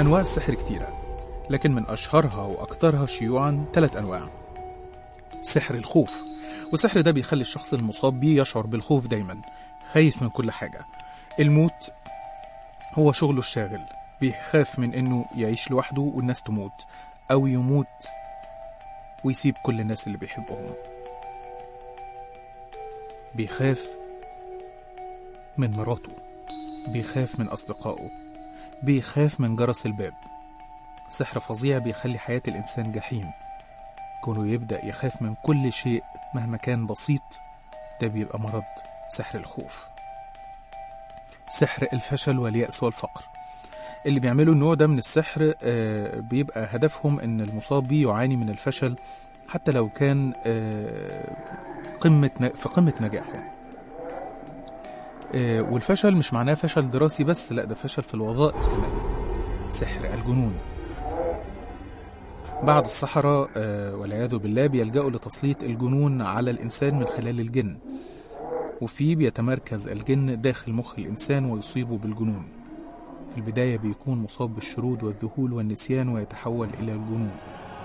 أنواع السحر كتيرة، لكن من أشهرها وأكثرها شيوعا 3 أنواع. سحر الخوف، والسحر ده بيخلي الشخص المصاب بيه يشعر بالخوف دايما، خايف من كل حاجة. الموت هو شغله الشاغل، بيخاف من إنه يعيش لوحده والناس تموت، أو يموت ويسيب كل الناس اللي بيحبهم. بيخاف من مراته، بيخاف من أصدقائه، بيخاف من جرس الباب. سحر فظيع بيخلي حياة الإنسان جحيم. كونه يبدأ يخاف من كل شيء مهما كان بسيط، ده بيبقى مرض سحر الخوف. سحر الفشل واليأس والفقر، اللي بيعملوا النوع ده من السحر بيبقى هدفهم ان المصاب بيه يعاني من الفشل حتى لو كان في قمة نجاحه. والفشل مش معناه فشل دراسي بس، لا، ده فشل في الوظائف كمان. سحر الجنون، بعض السحرة والعياذ بالله بيلجأوا لتسليط الجنون على الإنسان من خلال الجن، وفيه بيتمركز الجن داخل مخ الإنسان ويصيبه بالجنون. في البداية بيكون مصاب بالشرود والذهول والنسيان ويتحول إلى الجنون.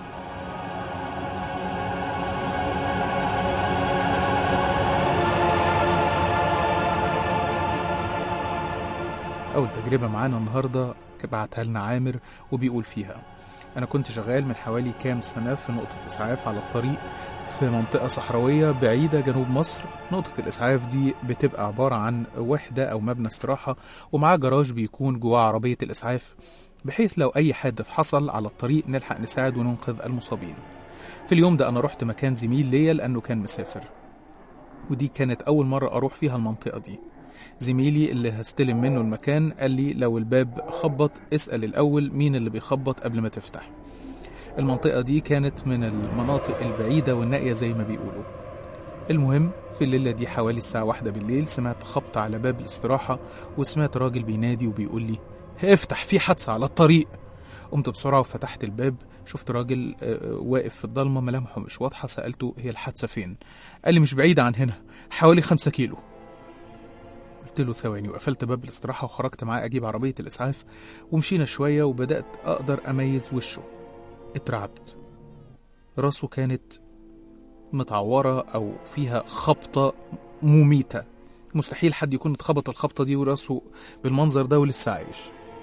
أول تجربة معانا النهاردة بعتها لنا عامر، وبيقول فيها: أنا كنت شغال من حوالي كام سنة في نقطة إسعاف على الطريق في منطقة صحراوية بعيدة جنوب مصر. نقطة الإسعاف دي بتبقى عبارة عن وحدة أو مبنى استراحة ومعاه جراج بيكون جواه عربية الإسعاف، بحيث لو أي حادث حصل على الطريق نلحق نساعد وننقذ المصابين. في اليوم ده أنا رحت مكان زميل ليا لأنه كان مسافر، ودي كانت أول مرة أروح فيها المنطقة دي. زميلي اللي هستلم منه المكان قال لي لو الباب خبط اسأل الأول مين اللي بيخبط قبل ما تفتح. المنطقة دي كانت من المناطق البعيدة والنائية زي ما بيقولوا. المهم في الليلة دي حوالي الساعة 1 بالليل سمعت خبط على باب الاستراحة، وسمعت راجل بينادي وبيقول لي: افتح، في حادثة على الطريق. قمت بسرعة وفتحت الباب، شفت راجل واقف في الضلمة ملامحه مش واضحة. سألته: هي الحادثة فين؟ قال لي: مش بعيدة عن هنا، حوالي 5 كيلو. قلت له ثواني، وقفلت باب الاستراحة وخرجت معاه أجيب عربية الإسعاف، ومشينا شوية وبدأت أقدر أميز وشه. اترعبت، راسه كانت متعورة أو فيها خبطة مميتة، مستحيل حد يكون اتخبط الخبطة دي وراسه بالمنظر ده ولسه عايش.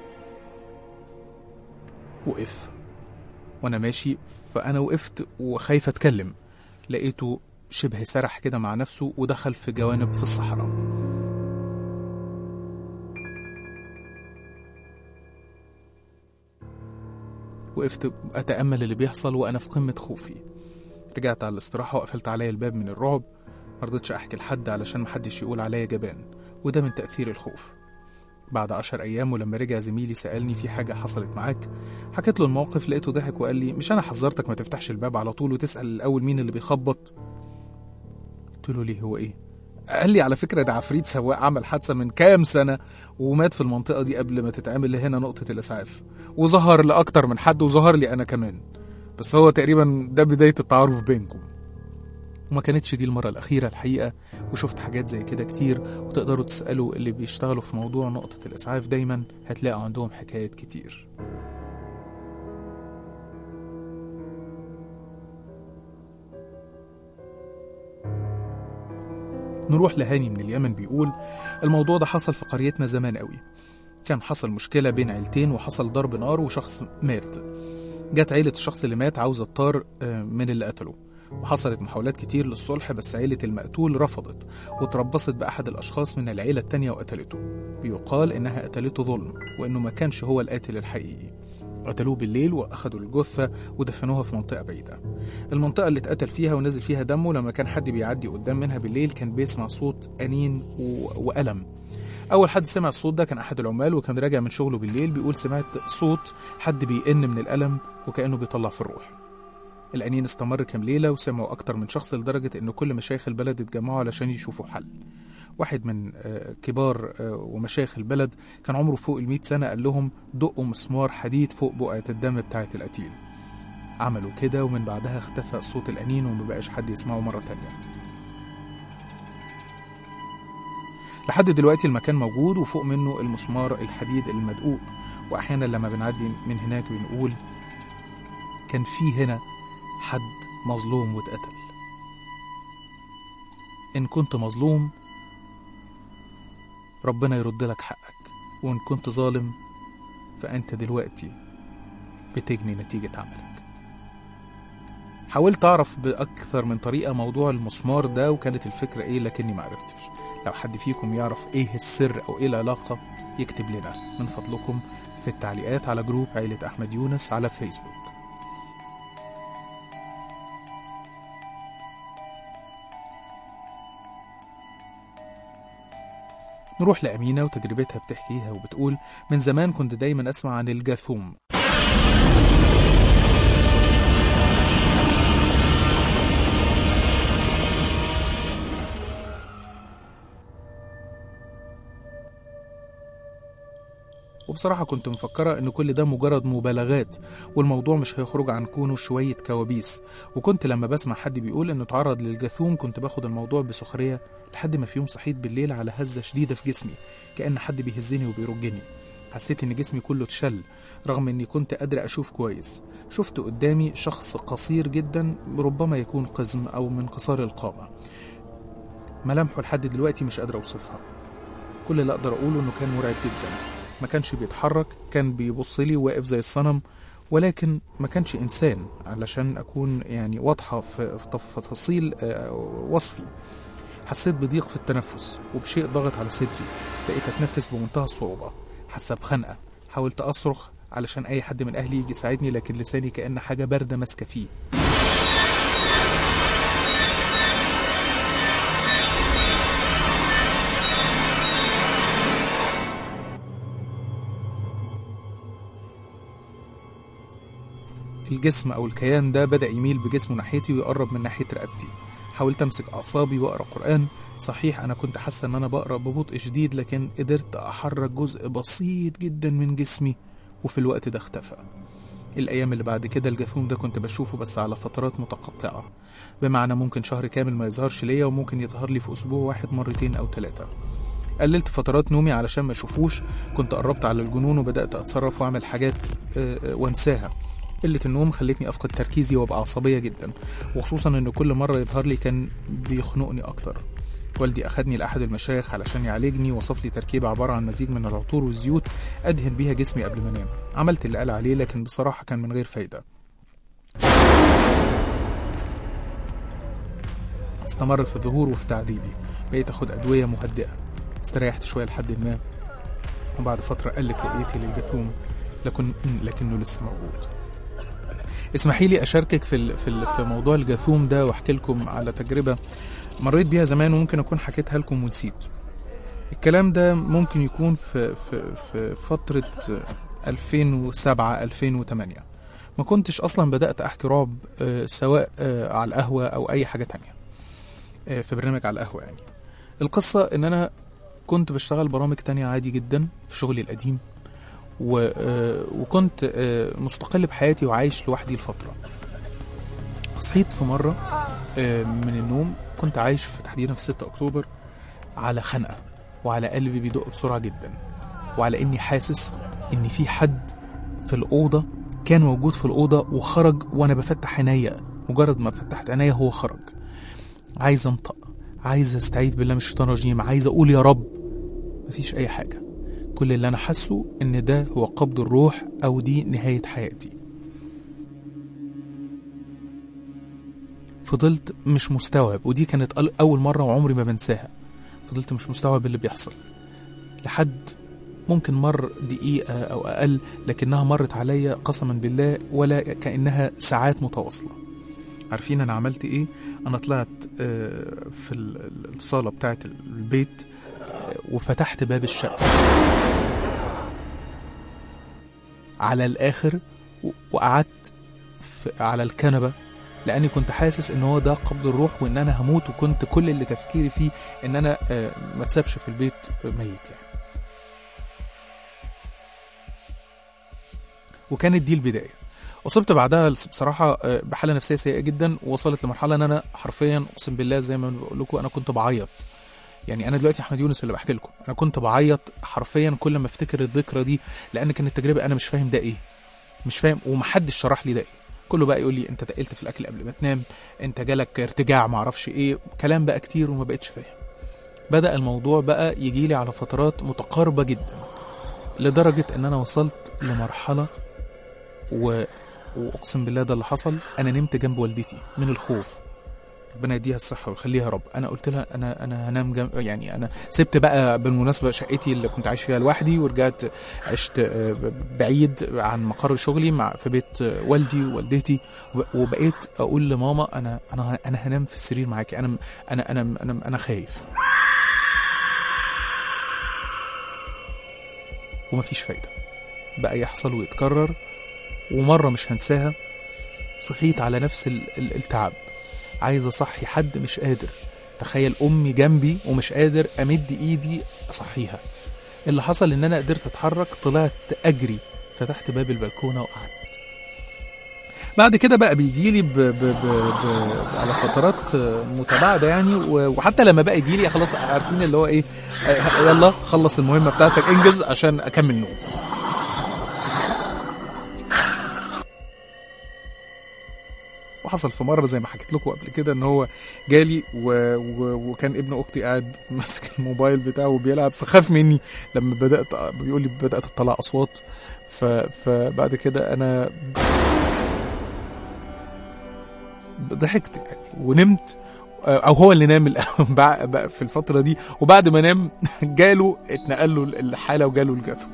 وقف وأنا ماشي، فأنا وقفت وخايف أتكلم، لقيته شبه سرح كده مع نفسه ودخل في جوانب في الصحراء. وقفت أتأمل اللي بيحصل وأنا في قمة خوفي. رجعت على الاستراحة وقفلت عليا الباب من الرعب، مرضتش أحكي لحد علشان محدش يقول عليا جبان، وده من تأثير الخوف. بعد 10 أيام ولما رجع زميلي سألني: في حاجة حصلت معاك؟ حكيت له الموقف، لقيته ضحك وقال لي: مش أنا حذرتك ما تفتحش الباب على طول وتسأل الأول مين اللي بيخبط؟ قلت له: ليه، هو إيه؟ قال لي: على فكرة ده عفريت سواق عمل حادثة من كام سنة ومات في المنطقة دي قبل ما تتعمل هنا نقطة الإسعاف، وظهر لأكتر من حد وظهر لي أنا كمان، بس هو تقريبا ده بداية التعارف بينكم. وما كانتش دي المرة الأخيرة الحقيقة، وشفت حاجات زي كده كتير، وتقدروا تسألوا اللي بيشتغلوا في موضوع نقطة الإسعاف دايما هتلاقوا عندهم حكايات كتير. نروح لهاني من اليمن، بيقول: الموضوع ده حصل في قريتنا زمان قوي. كان حصل مشكلة بين عيلتين وحصل ضرب نار وشخص مات. جت عيلة الشخص اللي مات عاوزة الطار من اللي قتله، وحصلت محاولات كتير للصلح، بس عيلة المقتول رفضت وتربصت بأحد الأشخاص من العيلة التانية وقتلته. بيقال إنها قتلته ظلم، وإنه ما كانش هو القاتل الحقيقي. قتلوه بالليل وأخدوا الجثة ودفنوها في منطقة بعيدة. المنطقة اللي اتقتل فيها ونزل فيها دمه لما كان حد بيعدي قدام منها بالليل كان بيسمع صوت أنين وألم. أول حد سمع الصوت ده كان أحد العمال، وكان راجع من شغله بالليل، بيقول: سمعت صوت حد بيئن من الألم وكأنه بيطلع في الروح. الأنين استمر كام ليلة وسمعوا أكتر من شخص، لدرجة إن كل مشايخ البلد اتجمعوا علشان يشوفوا حل. واحد من كبار ومشايخ البلد كان عمره فوق 100 سنة قال لهم: دقوا مسمار حديد فوق بقعة الدم بتاعة القتيل. عملوا كده، ومن بعدها اختفى صوت الأنين ومبقاش حد يسمعه مرة تانية. لحد دلوقتي المكان موجود وفوق منه المسمار الحديد المدقوق، وأحيانا لما بنعدي من هناك بنقول كان في هنا حد مظلوم واتقتل. إن كنت مظلوم ربنا يرد لك حقك، وإن كنت ظالم فأنت دلوقتي بتجني نتيجة عملك. حاولت أعرف بأكثر من طريقة موضوع المسمار ده وكانت الفكرة إيه، لكني معرفتش. لو حد فيكم يعرف إيه السر أو إيه العلاقة يكتب لنا من فضلكم في التعليقات على جروب عائلة أحمد يونس على فيسبوك. نروح لأمينة وتجربتها بتحكيها وبتقول: من زمان كنت دايما أسمع عن الجاثوم، وبصراحة كنت مفكرة إن كل ده مجرد مبالغات والموضوع مش هيخرج عن كونه شوية كوابيس. وكنت لما بسمع حد بيقول إنه تعرض للجاثوم كنت باخد الموضوع بسخرية، لحد ما في يوم صحيت بالليل على هزة شديدة في جسمي، كأن حد بيهزني وبيرجني. حسيت إن جسمي كله اتشل رغم إني كنت قادر أشوف كويس. شفت قدامي شخص قصير جدا، ربما يكون قزم أو من قصار القامة. ملامحه لحد دلوقتي مش قادر أوصفها. كل اللي أقدر أقوله إنه كان مرعب جدا. ما كانش بيتحرك، كان بيبصلي واقف زي الصنم، ولكن ما كانش إنسان علشان أكون يعني واضحة في تفاصيل وصفي. حسيت بضيق في التنفس وبشيء ضغط على صدري، بقيت أتنفس بمنتهى الصعوبة، حاسة بخنقة. حاولت أصرخ علشان أي حد من أهلي يجي يساعدني، لكن لساني كأن حاجة باردة ماسكة فيه. الجسم أو الكيان ده بدأ يميل بجسمه ناحيتي ويقرب من ناحية رقبتي. حاولت أمسك أعصابي وأقرأ قرآن. صحيح أنا كنت حاسة أن أنا بقرأ ببطء شديد، لكن قدرت أحرك جزء بسيط جدا من جسمي، وفي الوقت ده اختفى. الأيام اللي بعد كده الجاثوم ده كنت بشوفه بس على فترات متقطعة، بمعنى ممكن شهر كامل ما يظهرش ليا، وممكن يظهر لي في أسبوع واحد مرتين أو 3. قللت فترات نومي علشان ما أشوفوش. كنت قربت على الجنون وبدأت أتصرف وأعمل حاجات وانساها. قلة النوم خلتني أفقد تركيزي وأبقى عصبية جدا، وخصوصا إن كل مرة يظهر لي كان بيخنقني أكتر. والدي أخدني لأحد المشايخ علشان يعالجني، وصف لي تركيبة عبارة عن مزيج من العطور والزيوت أدهن بيها جسمي قبل ما أنام. عملت اللي قال عليه، لكن بصراحة كان من غير فايدة. استمر في الظهور وفي تعذيبي. بقيت أخد أدوية مهدئة. استريحت شوية لحد ما، وبعد فترة قلت لقيتي للجاثوم، لكنه لسه موجود. اسمحي لي أشاركك في موضوع الجاثوم ده وأحكي لكم على تجربة مريت بيها زمان، وممكن أكون حكيتها لكم ونسيت. الكلام ده ممكن يكون في فترة 2007-2008. ما كنتش أصلا بدأت أحكي رعب سواء على القهوة أو أي حاجة تانية، في برنامج على القهوة يعني. القصة إن أنا كنت بشتغل برامج تانية عادي جدا في شغلي القديم، وكنت مستقل بحياتي وعايش لوحدي الفترة. صحيت في مرة من النوم، كنت عايش تحديدا في 6 أكتوبر، على خنقة وعلى قلبي بيدق بسرعة جدا، وعلى إني حاسس إن في حد في الأوضة كان موجود في الأوضة وخرج وأنا بفتح عينيا. مجرد ما فتحت عينيا هو خرج. عايز أنطق، عايز أستعيذ بالله من الشيطان الرجيم، عايز أقول يا رب. مفيش أي حاجة. كل اللي أنا حاسه إن ده هو قبض الروح أو دي نهاية حياتي. فضلت مش مستوعب، ودي كانت أول مرة وعمري ما بنساها. فضلت مش مستوعب اللي بيحصل لحد ممكن مر دقيقة أو أقل، لكنها مرت عليا قسما بالله ولا كأنها ساعات متواصلة. عارفين أنا عملت إيه؟ أنا طلعت في الصالة بتاعت البيت وفتحت باب الشقة على الآخر، وقعدت على الكنبة، لأني كنت حاسس إن هو ده قبض الروح وإن أنا هموت. وكنت كل اللي تفكيري فيه إن أنا ما تسابش في البيت ميت يعني. وكانت دي البداية. أصبت بعدها بصراحة بحالة نفسية سيئة جدا، ووصلت لمرحلة إن أنا حرفيا أقسم بالله زي ما بقول لكم أنا كنت بعيط. يعني انا دلوقتي احمد يونس اللي بحكي لكم، انا كنت بعيط حرفيا كل ما افتكر الذكرى دي، لان كانت تجربه انا مش فاهم ده ايه، مش فاهم، ومحدش شرح لي ده ايه. كله بقى يقول لي انت تقلت في الاكل قبل ما تنام، انت جالك ارتجاع معرفش ايه، كلام بقى كتير وما بقتش فاهم. بدأ الموضوع بقى يجي لي على فترات متقاربة جدا، لدرجة ان انا وصلت لمرحلة واقسم بالله ده اللي حصل. انا نمت جنب والدتي من الخوف، ربنا يديها الصحة ويخليها يا رب. انا قلت لها انا هنام جنب، يعني انا سبت بقى بالمناسبة شقتي اللي كنت عايش فيها لوحدي، ورجعت عشت بعيد عن مقر شغلي في بيت والدي ووالدتي، وبقيت اقول لماما انا هنام في السرير معاكي، انا خايف. ومفيش فايدة، بقى يحصل ويتكرر. ومرة مش هنساها، صحيت على نفس التعب، عايز اصحي حد مش قادر. تخيل امي جنبي ومش قادر امد ايدي اصحيها. اللي حصل ان انا قدرت اتحرك، طلعت اجري، فتحت باب البلكونه وقعدت. بعد كده بقى بيجيلي على فترات متباعده يعني، وحتى لما بقى يجيلي خلاص عارفين اللي هو ايه، يلا خلص المهمه بتاعتك انجز عشان اكمل نوم. وحصل في مرة زي ما حكيت لكم قبل كده ان هو جالي وكان ابن اختي قاعد ماسك الموبايل بتاعه وبيلعب، فخاف مني لما بيقول لي بدأت تطلع اصوات. فبعد كده انا ضحكت يعني ونمت، او هو اللي نام في الفترة دي. وبعد ما نام جاله اتنقل له الحالة وجاله الجفو.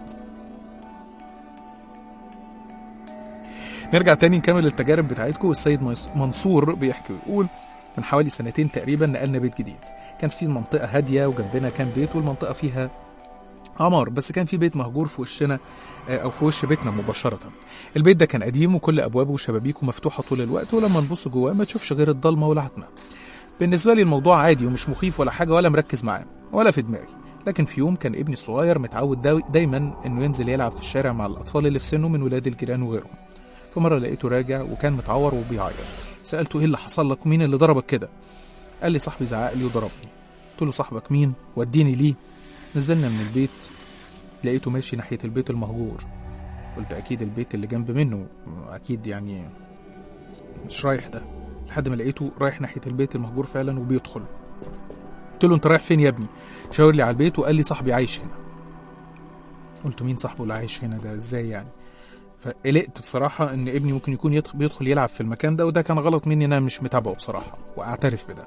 نرجع تاني نكمل التجارب بتاعتكم. والسيد منصور بيحكي ويقول من حوالي 2 تقريبا نقلنا بيت جديد، كان في منطقة هادية وجنبنا كان بيت، والمنطقة فيها عمار، بس كان في بيت مهجور في وشنا او في وش بيتنا مباشرة. البيت ده كان قديم وكل ابوابه وشبابيكه مفتوحة طول الوقت، ولما نبص جواه ما تشوفش غير الضلمة والعتمة. بالنسبة لي الموضوع عادي ومش مخيف ولا حاجة، ولا مركز معاه ولا في دماغي. لكن في يوم كان ابني الصغير متعود دايما انه ينزل يلعب في الشارع مع الاطفال اللي في سنه من ولاد الجيران وغيرهم. فمرة لقيته راجع وكان متعور وبيعيط. سألته ايه اللي حصل لك، مين اللي ضربك كده؟ قال لي صاحبي زعق لي وضربني. قلت له صاحبك مين؟ وديني ليه. نزلنا من البيت لقيته ماشي ناحية البيت المهجور. قلت اكيد البيت اللي جنب منه، اكيد يعني مش رايح ده. لحد ما لقيته رايح ناحية البيت المهجور فعلا وبيدخل. قلت له انت رايح فين يا ابني؟ شاور لي على البيت وقال لي صاحبي عايش هنا. قلت مين صاحبه اللي عايش هنا ده، ازاي يعني؟ فقلقت بصراحة ان ابني ممكن يكون بيدخل يلعب في المكان ده، وده كان غلط مني، انا مش متابعه بصراحة واعترف بده.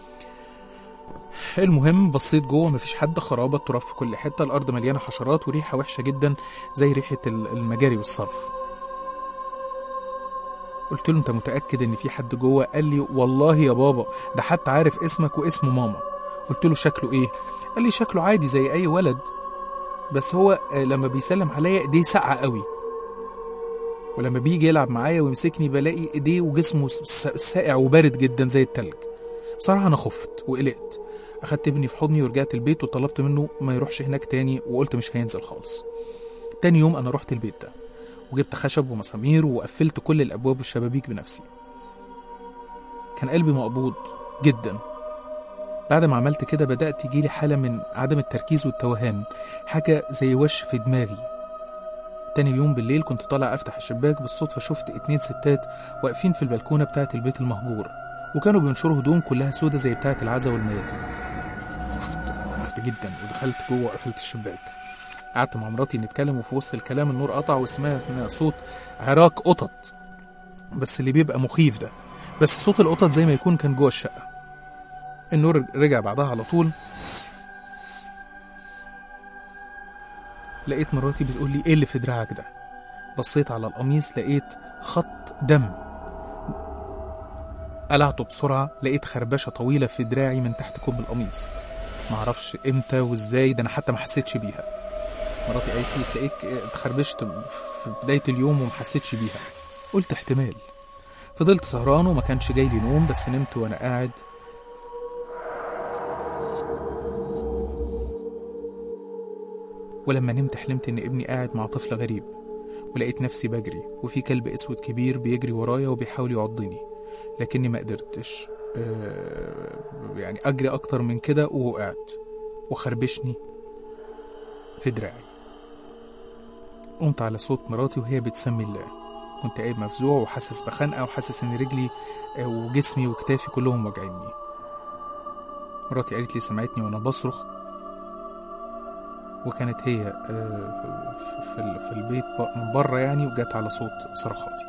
المهم بصيت جوه، مفيش حد، خرابة تراب في كل حتة، الارض مليانة حشرات وريحة وحشة جدا زي ريحة المجاري والصرف. قلت له انت متأكد ان في حد جوه؟ قال لي والله يا بابا ده حتى عارف اسمك واسم ماما. قلت له شكله ايه؟ قال لي شكله عادي زي اي ولد، بس هو لما بيسلم عليا ايديه ساقعة قوي، ولما بيجي يلعب معايا ويمسكني بلاقي ايديه وجسمه ساقع وبارد جدا زي التلج. بصراحة انا خفت وقلقت، اخدت ابني في حضني ورجعت البيت وطلبت منه ما يروحش هناك تاني، وقلت مش هينزل خالص. تاني يوم انا رحت البيت ده وجبت خشب ومسامير وقفلت كل الابواب والشبابيك بنفسي. كان قلبي مقبوض جدا. بعد ما عملت كده بدأت يجيلي حالة من عدم التركيز والتوهان، حاجة زي وش في دماغي. تاني يوم بالليل كنت طالع افتح الشباك، بالصدفة شفت 2 ستات واقفين في البلكونة بتاعة البيت المهجور، وكانوا بينشروا هدوم كلها سودة زي بتاعة العزا والمياتين. خفت جدا ودخلت جوه وقفلت الشباك. قعدت مع مراتي نتكلم، وفي وسط الكلام النور قطع وسمعنا صوت عراك قطط، بس اللي بيبقى مخيف ده، بس صوت القطط زي ما يكون كان جوه الشقة. النور رجع بعدها على طول. لقيت مراتي بتقول لي ايه اللي في دراعك ده؟ بصيت على القميص لقيت خط دم. قلعته بسرعة، لقيت خربشة طويلة في دراعي من تحت كم القميص، معرفش امتى وازاي، ده انا حتى ما حسيتش بيها. مراتي قالت لي تلاقيك اتخربشت في بداية اليوم وما حسيتش بيها. قلت احتمال. فضلت سهران وما كانش جاي لي نوم، بس نمت وانا قاعد. ولما نمت حلمت ان ابني قاعد مع طفل غريب، ولقيت نفسي بجري وفي كلب اسود كبير بيجري ورايا وبيحاول يعضني، لكني ما قدرتش يعني أجري أكتر من كده ووقعت وخربشني في دراعي. قمت على صوت مراتي وهي بتسمي الله. كنت قايم مفزوع وحاسس بخنقة وحاسس إن رجلي وجسمي وكتافي كلهم واجعيني. مراتي قالت لي سمعتني وأنا بصرخ، وكانت هي في البيت من بره يعني، وجت على صوت صرخاتي.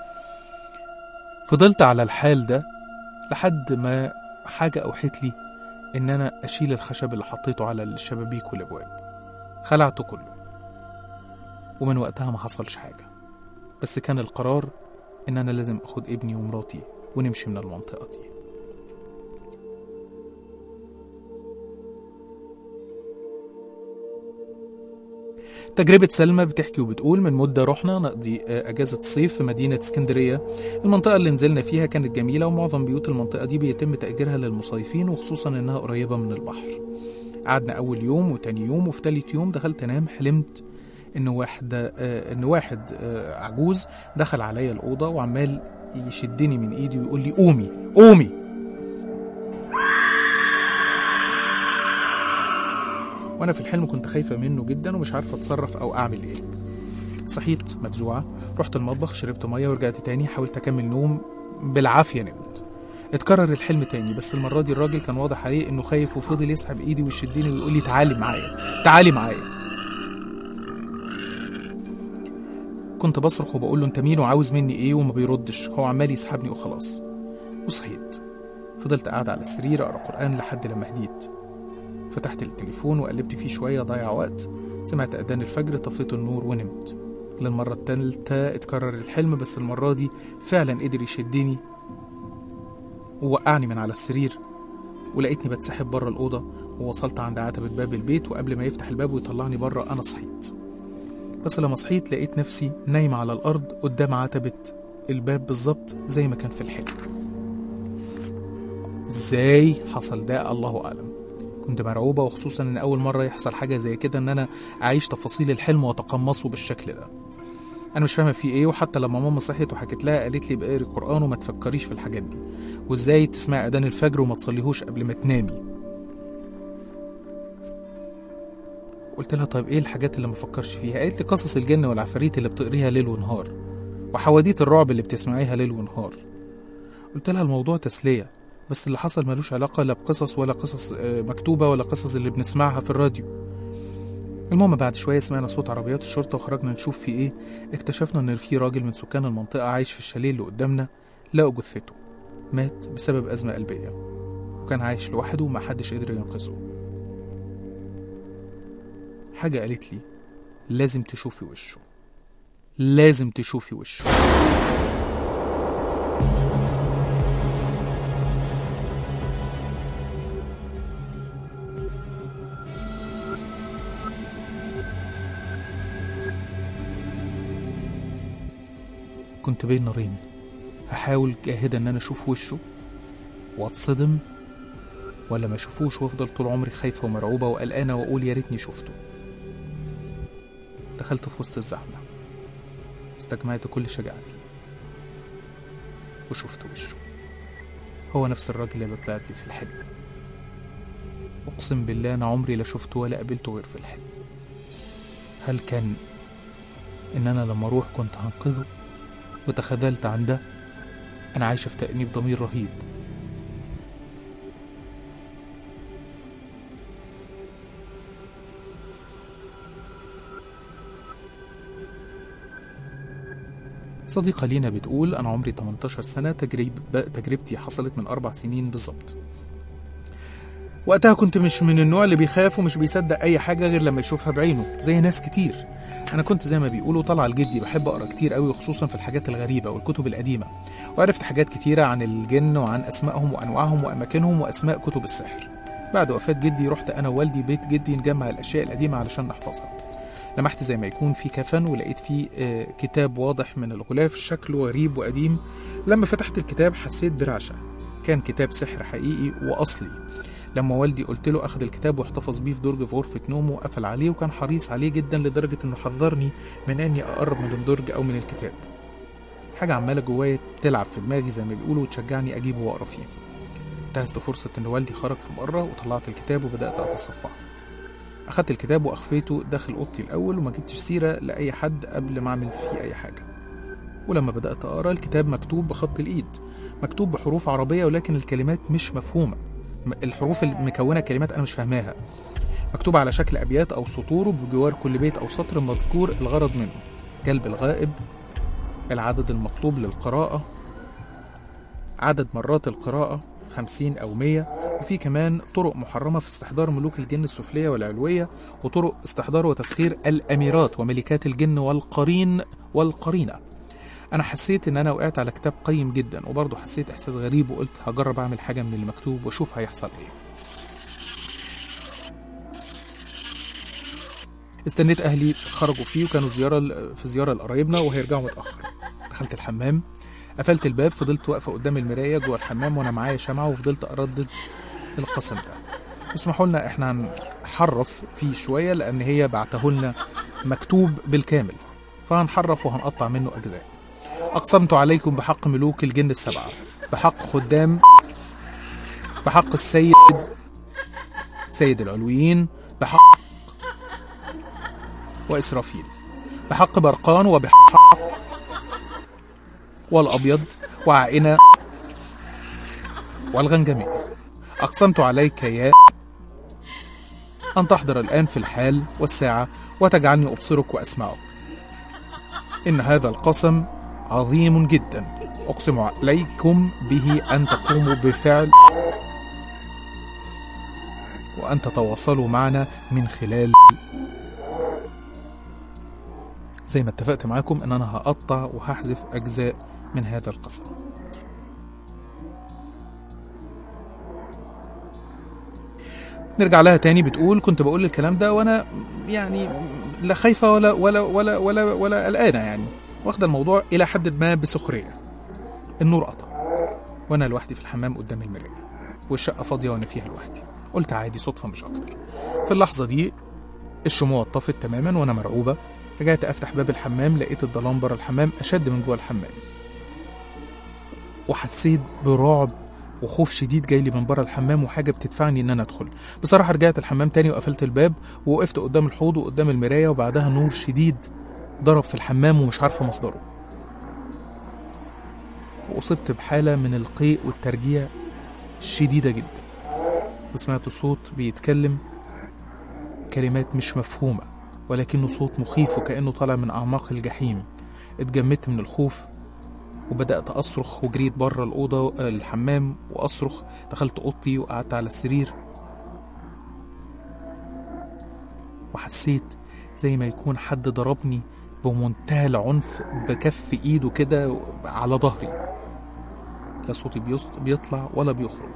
فضلت على الحال ده لحد ما حاجة أوحت لي إن أنا أشيل الخشب اللي حطيته على الشبابيك والأبواب. خلعته كله، ومن وقتها ما حصلش حاجة، بس كان القرار إن أنا لازم أخد ابني ومراتي ونمشي من المنطقة دي. تجربة سلمى بتحكي وبتقول من مدة رحنا نقضي أجازة الصيف في مدينة اسكندرية. المنطقة اللي نزلنا فيها كانت جميلة، ومعظم بيوت المنطقة دي بيتم تأجيرها للمصيفين، وخصوصا إنها قريبة من البحر. قعدنا أول يوم وتاني يوم، وفي تالت يوم دخلت أنام. حلمت إن واحد عجوز دخل عليا الأوضة وعمال يشدني من إيدي ويقول لي قومي قومي. وأنا في الحلم كنت خايفة منه جدا ومش عارفة أتصرف أو أعمل إيه. صحيت مفزوعة، رحت المطبخ شربت مية ورجعت تاني. حاولت أكمل نوم، بالعافية نمت. اتكرر الحلم تاني، بس المرة دي الراجل كان واضح عليه إنه خايف، وفضل يسحب إيدي ويشدني ويقول لي تعالي معايا تعالي معايا. كنت بصرخ وبقول له أنت مين وعاوز مني إيه، وما بيردش، هو عمال يسحبني وخلاص. وصحيت، فضلت قاعد على السرير أقرأ قرآن لحد لما هديت. فتحت التليفون وقلبت فيه شوية ضيع وقت. سمعت أذان الفجر، طفيت النور ونمت. للمرة الثالثة اتكرر الحلم، بس المرة دي فعلا قدر يشدني ووقعني من على السرير، ولقيتني بتسحب بره الأوضة، ووصلت عند عتبة باب البيت، وقبل ما يفتح الباب ويطلعني بره أنا صحيت. بس لما صحيت لقيت نفسي نايمة على الأرض قدام عتبة الباب بالظبط زي ما كان في الحلم. ازاي حصل ده الله أعلم. كنت مرعوبة، وخصوصا ان اول مرة يحصل حاجة زي كده، ان انا اعيش تفاصيل الحلم واتقمصه بالشكل ده. انا مش فاهمة فيه ايه، وحتى لما ماما صحيت وحكت لها قالت لي بقري قرآن وما تفكريش في الحاجات دي، وازاي تسمعي اذان الفجر وما تصليهوش قبل ما تنامي. قلت لها طيب ايه الحاجات اللي ما فكرش فيها؟ قالت لي قصص الجن والعفاريت اللي بتقريها ليل ونهار، وحواديت الرعب اللي بتسمعيها ليل ونهار. قلت لها الموضوع تسلية، بس اللي حصل ملوش علاقة لا بقصص ولا قصص مكتوبة ولا قصص اللي بنسمعها في الراديو. المهم بعد شوية سمعنا صوت عربيات الشرطة وخرجنا نشوف في ايه. اكتشفنا ان في راجل من سكان المنطقة عايش في الشاليه اللي قدامنا. لقوا جثته، مات بسبب أزمة قلبية، وكان عايش لوحده وما حدش قدر ينقذه. حاجة قالت لي لازم تشوفي وشه، لازم تشوفي وشه. كنت بين نارين، هحاول جاهدا ان انا اشوف وشه واتصدم، ولا ما اشوفوش وافضل طول عمري خايفة ومرعوبة وقلقانة واقول يا ريتني شفته. دخلت في وسط الزحمة، استجمعت كل شجاعتي وشفت وشه. هو نفس الراجل اللي طلعت لي في الحلم. اقسم بالله انا عمري لا شفته ولا قابلته غير في الحلم. هل كان ان انا لما اروح كنت هنقذه وتخاذلت عن ده؟ انا عايشة في تأنيب ضمير رهيب. صديقة لينا بتقول أنا عمري 18 سنة، تجربتي حصلت من 4 سنين بالظبط. وقتها كنت مش من النوع اللي بيخاف ومش بيصدق أي حاجة غير لما يشوفها بعينه زي ناس كتير. أنا كنت زي ما بيقولوا طالعة لجدي، بحب أقرأ كتير قوي، وخصوصا في الحاجات الغريبة والكتب القديمة، وعرفت حاجات كتيرة عن الجن وعن أسمائهم وأنواعهم وأماكنهم وأسماء كتب السحر. بعد وفاة جدي رحت أنا ووالدي بيت جدي نجمع الأشياء القديمة علشان نحفظها. لمحت زي ما يكون في كفن، ولقيت فيه كتاب واضح من الغلاف شكله غريب وقديم. لما فتحت الكتاب حسيت برعشة، كان كتاب سحر حقيقي وأصلي. لما والدي قلت له أخذ الكتاب واحتفظ بيه في درج في غرفة نومه وقفل عليه، وكان حريص عليه جدا لدرجة أنه حذرني من أني أقرب من الدرج أو من الكتاب. حاجة عمالة جوايا تلعب في دماغي زي ما بيقولوا وتشجعني أجيبه وأقرأ فيه. انتهزت فرصة إن والدي خرج في مرة وطلعت الكتاب وبدأت أتصفحه. أخدت الكتاب وأخفيته داخل أوضتي الأول وما جبتش سيرة لأي حد قبل ما أعمل فيه أي حاجة. ولما بدأت أقرأ الكتاب مكتوب بخط الإيد، مكتوب بحروف عربية ولكن الكلمات مش مفهومة، الحروف المكونة كلمات أنا مش فاهماها، مكتوب على شكل أبيات أو سطور وبجوار كل بيت أو سطر مذكور الغرض منه، جلب الغائب، العدد المطلوب للقراءة، عدد مرات القراءة 50 أو 100، وفي كمان طرق محرمة في استحضار ملوك الجن السفلية والعلوية، وطرق استحضار وتسخير الأميرات وملكات الجن والقرين والقرينة. أنا حسيت إن أنا وقعت على كتاب قيم جدا، وبرضه حسيت إحساس غريب وقلت هجرب أعمل حاجة من اللي مكتوب وأشوف هيحصل إيه. استنيت أهلي خرجوا فيه وكانوا في زيارة لقرايبنا وهيرجعوا متأخر. دخلت الحمام، قفلت الباب، فضلت واقفة قدام المراية جوه الحمام وأنا معايا شمعة وفضلت أردد القسم ده. اسمحوا لنا إحنا هنحرف فيه شوية لأن هي بعتهولنا مكتوب بالكامل، فهنحرف وهنقطع منه أجزاء. أقسمت عليكم بحق ملوك الجن السبعة، بحق خدام، بحق سيد العلويين، بحق وإسرافيل، بحق برقان، وبحق والأبيض وعائنة والغنجمية. أقسمت عليك يا أن تحضر الآن في الحال والساعة وتجعلني أبصرك وأسمعك. إن هذا القسم عظيم جدا، أقسم عليكم به أن تقوموا بفعل وأن تتواصلوا معنا من خلال، زي ما اتفقت معاكم ان انا هقطع وهحذف اجزاء من هذا القسم. نرجع لها تاني، بتقول كنت بقول الكلام ده وانا يعني لا خايفة ولا قلقانة، يعني واخدة الموضوع الى حد ما بسخرية. النور قطع وانا لوحدي في الحمام قدام المراية والشقة فاضية وانا فيها لوحدي. قلت عادي، صدفة مش اكتر. في اللحظة دي الشموع طفت تماما وانا مرعوبة. رجعت افتح باب الحمام، لقيت الظلام بره الحمام اشد من جوه الحمام، وحسيت برعب وخوف شديد جاي لي من بره الحمام وحاجه بتدفعني ان انا ادخل. بصراحه رجعت الحمام تاني وقفلت الباب ووقفت قدام الحوض وقدام المرايه، وبعدها نور شديد ضرب في الحمام ومش عارفه مصدره، واصبت بحاله من القيء والترجيع شديده جدا، وسمعت صوت بيتكلم كلمات مش مفهومه ولكنه صوت مخيف وكأنه طالع من أعماق الجحيم. اتجمدت من الخوف وبدأت أصرخ وجريت بره الأوضة الحمام وأصرخ. دخلت أوضتي وقعدت على السرير وحسيت زي ما يكون حد ضربني بمنتهى العنف بكف إيده كده على ظهري. لا صوتي بيطلع ولا بيخرج.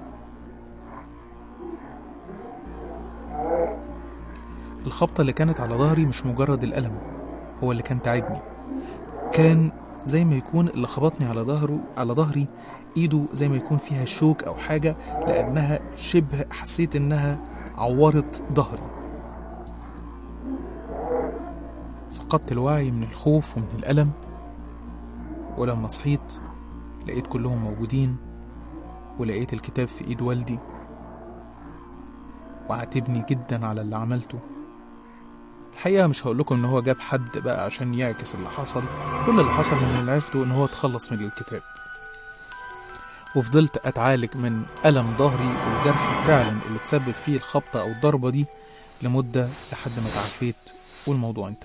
الخبطة اللي كانت على ظهري مش مجرد الألم هو اللي كان تعبني، كان زي ما يكون اللي خبطني على ظهري ايده زي ما يكون فيها شوك او حاجة، لانها شبه حسيت انها عورت ظهري. فقدت الوعي من الخوف ومن الألم، ولما صحيت لقيت كلهم موجودين، ولقيت الكتاب في ايد والدي وعاتبني جدا على اللي عملته. الحقيقة مش هقول لكم ان هو جاب حد بقى عشان يعكس اللي حصل، كل اللي حصل من اللي عرفته ان هو تخلص من الكتاب. وفضلت اتعالج من ألم ظهري والجرح فعلا اللي تسبب فيه الخبطة او الضربة دي لمدة لحد ما تعافيت والموضوع انتهى.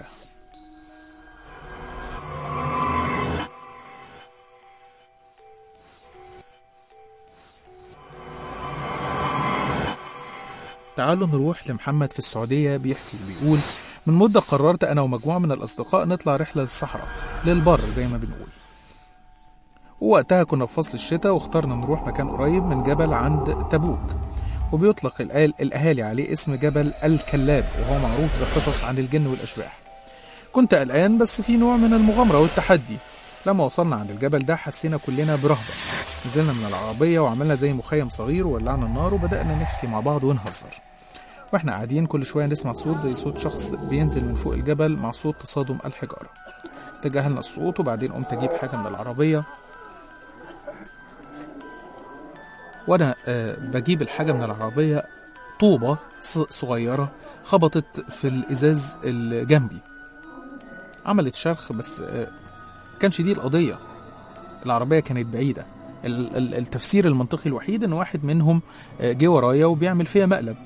تعالوا نروح لمحمد في السعودية. بيحكي بيقول من مدة قررت أنا ومجموعة من الأصدقاء نطلع رحلة للصحراء للبر زي ما بنقول، ووقتها كنا في فصل الشتاء واخترنا نروح مكان قريب من جبل عند تبوك، وبيطلق الأهالي عليه اسم جبل الكلاب، وهو معروف بقصص عن الجن والأشباح. كنت قلقان بس في نوع من المغامرة والتحدي. لما وصلنا عند الجبل ده حسينا كلنا برهبة. نزلنا من العربية وعملنا زي مخيم صغير وولعنا النار وبدأنا نحكي مع بعض ونهزر. واحنا قاعدين كل شوية نسمع صوت زي صوت شخص بينزل من فوق الجبل مع صوت تصادم الحجارة. تجاهلنا الصوت وبعدين قمت اجيب حاجة من العربية وأنا بجيب الحاجة من العربية، طوبة صغيرة خبطت في الإزاز اللي جنبي، عملت شرخ، بس كانش دي القضية. العربية كانت بعيدة. التفسير المنطقي الوحيد إن واحد منهم جه ورايا وبيعمل فيها مقلب.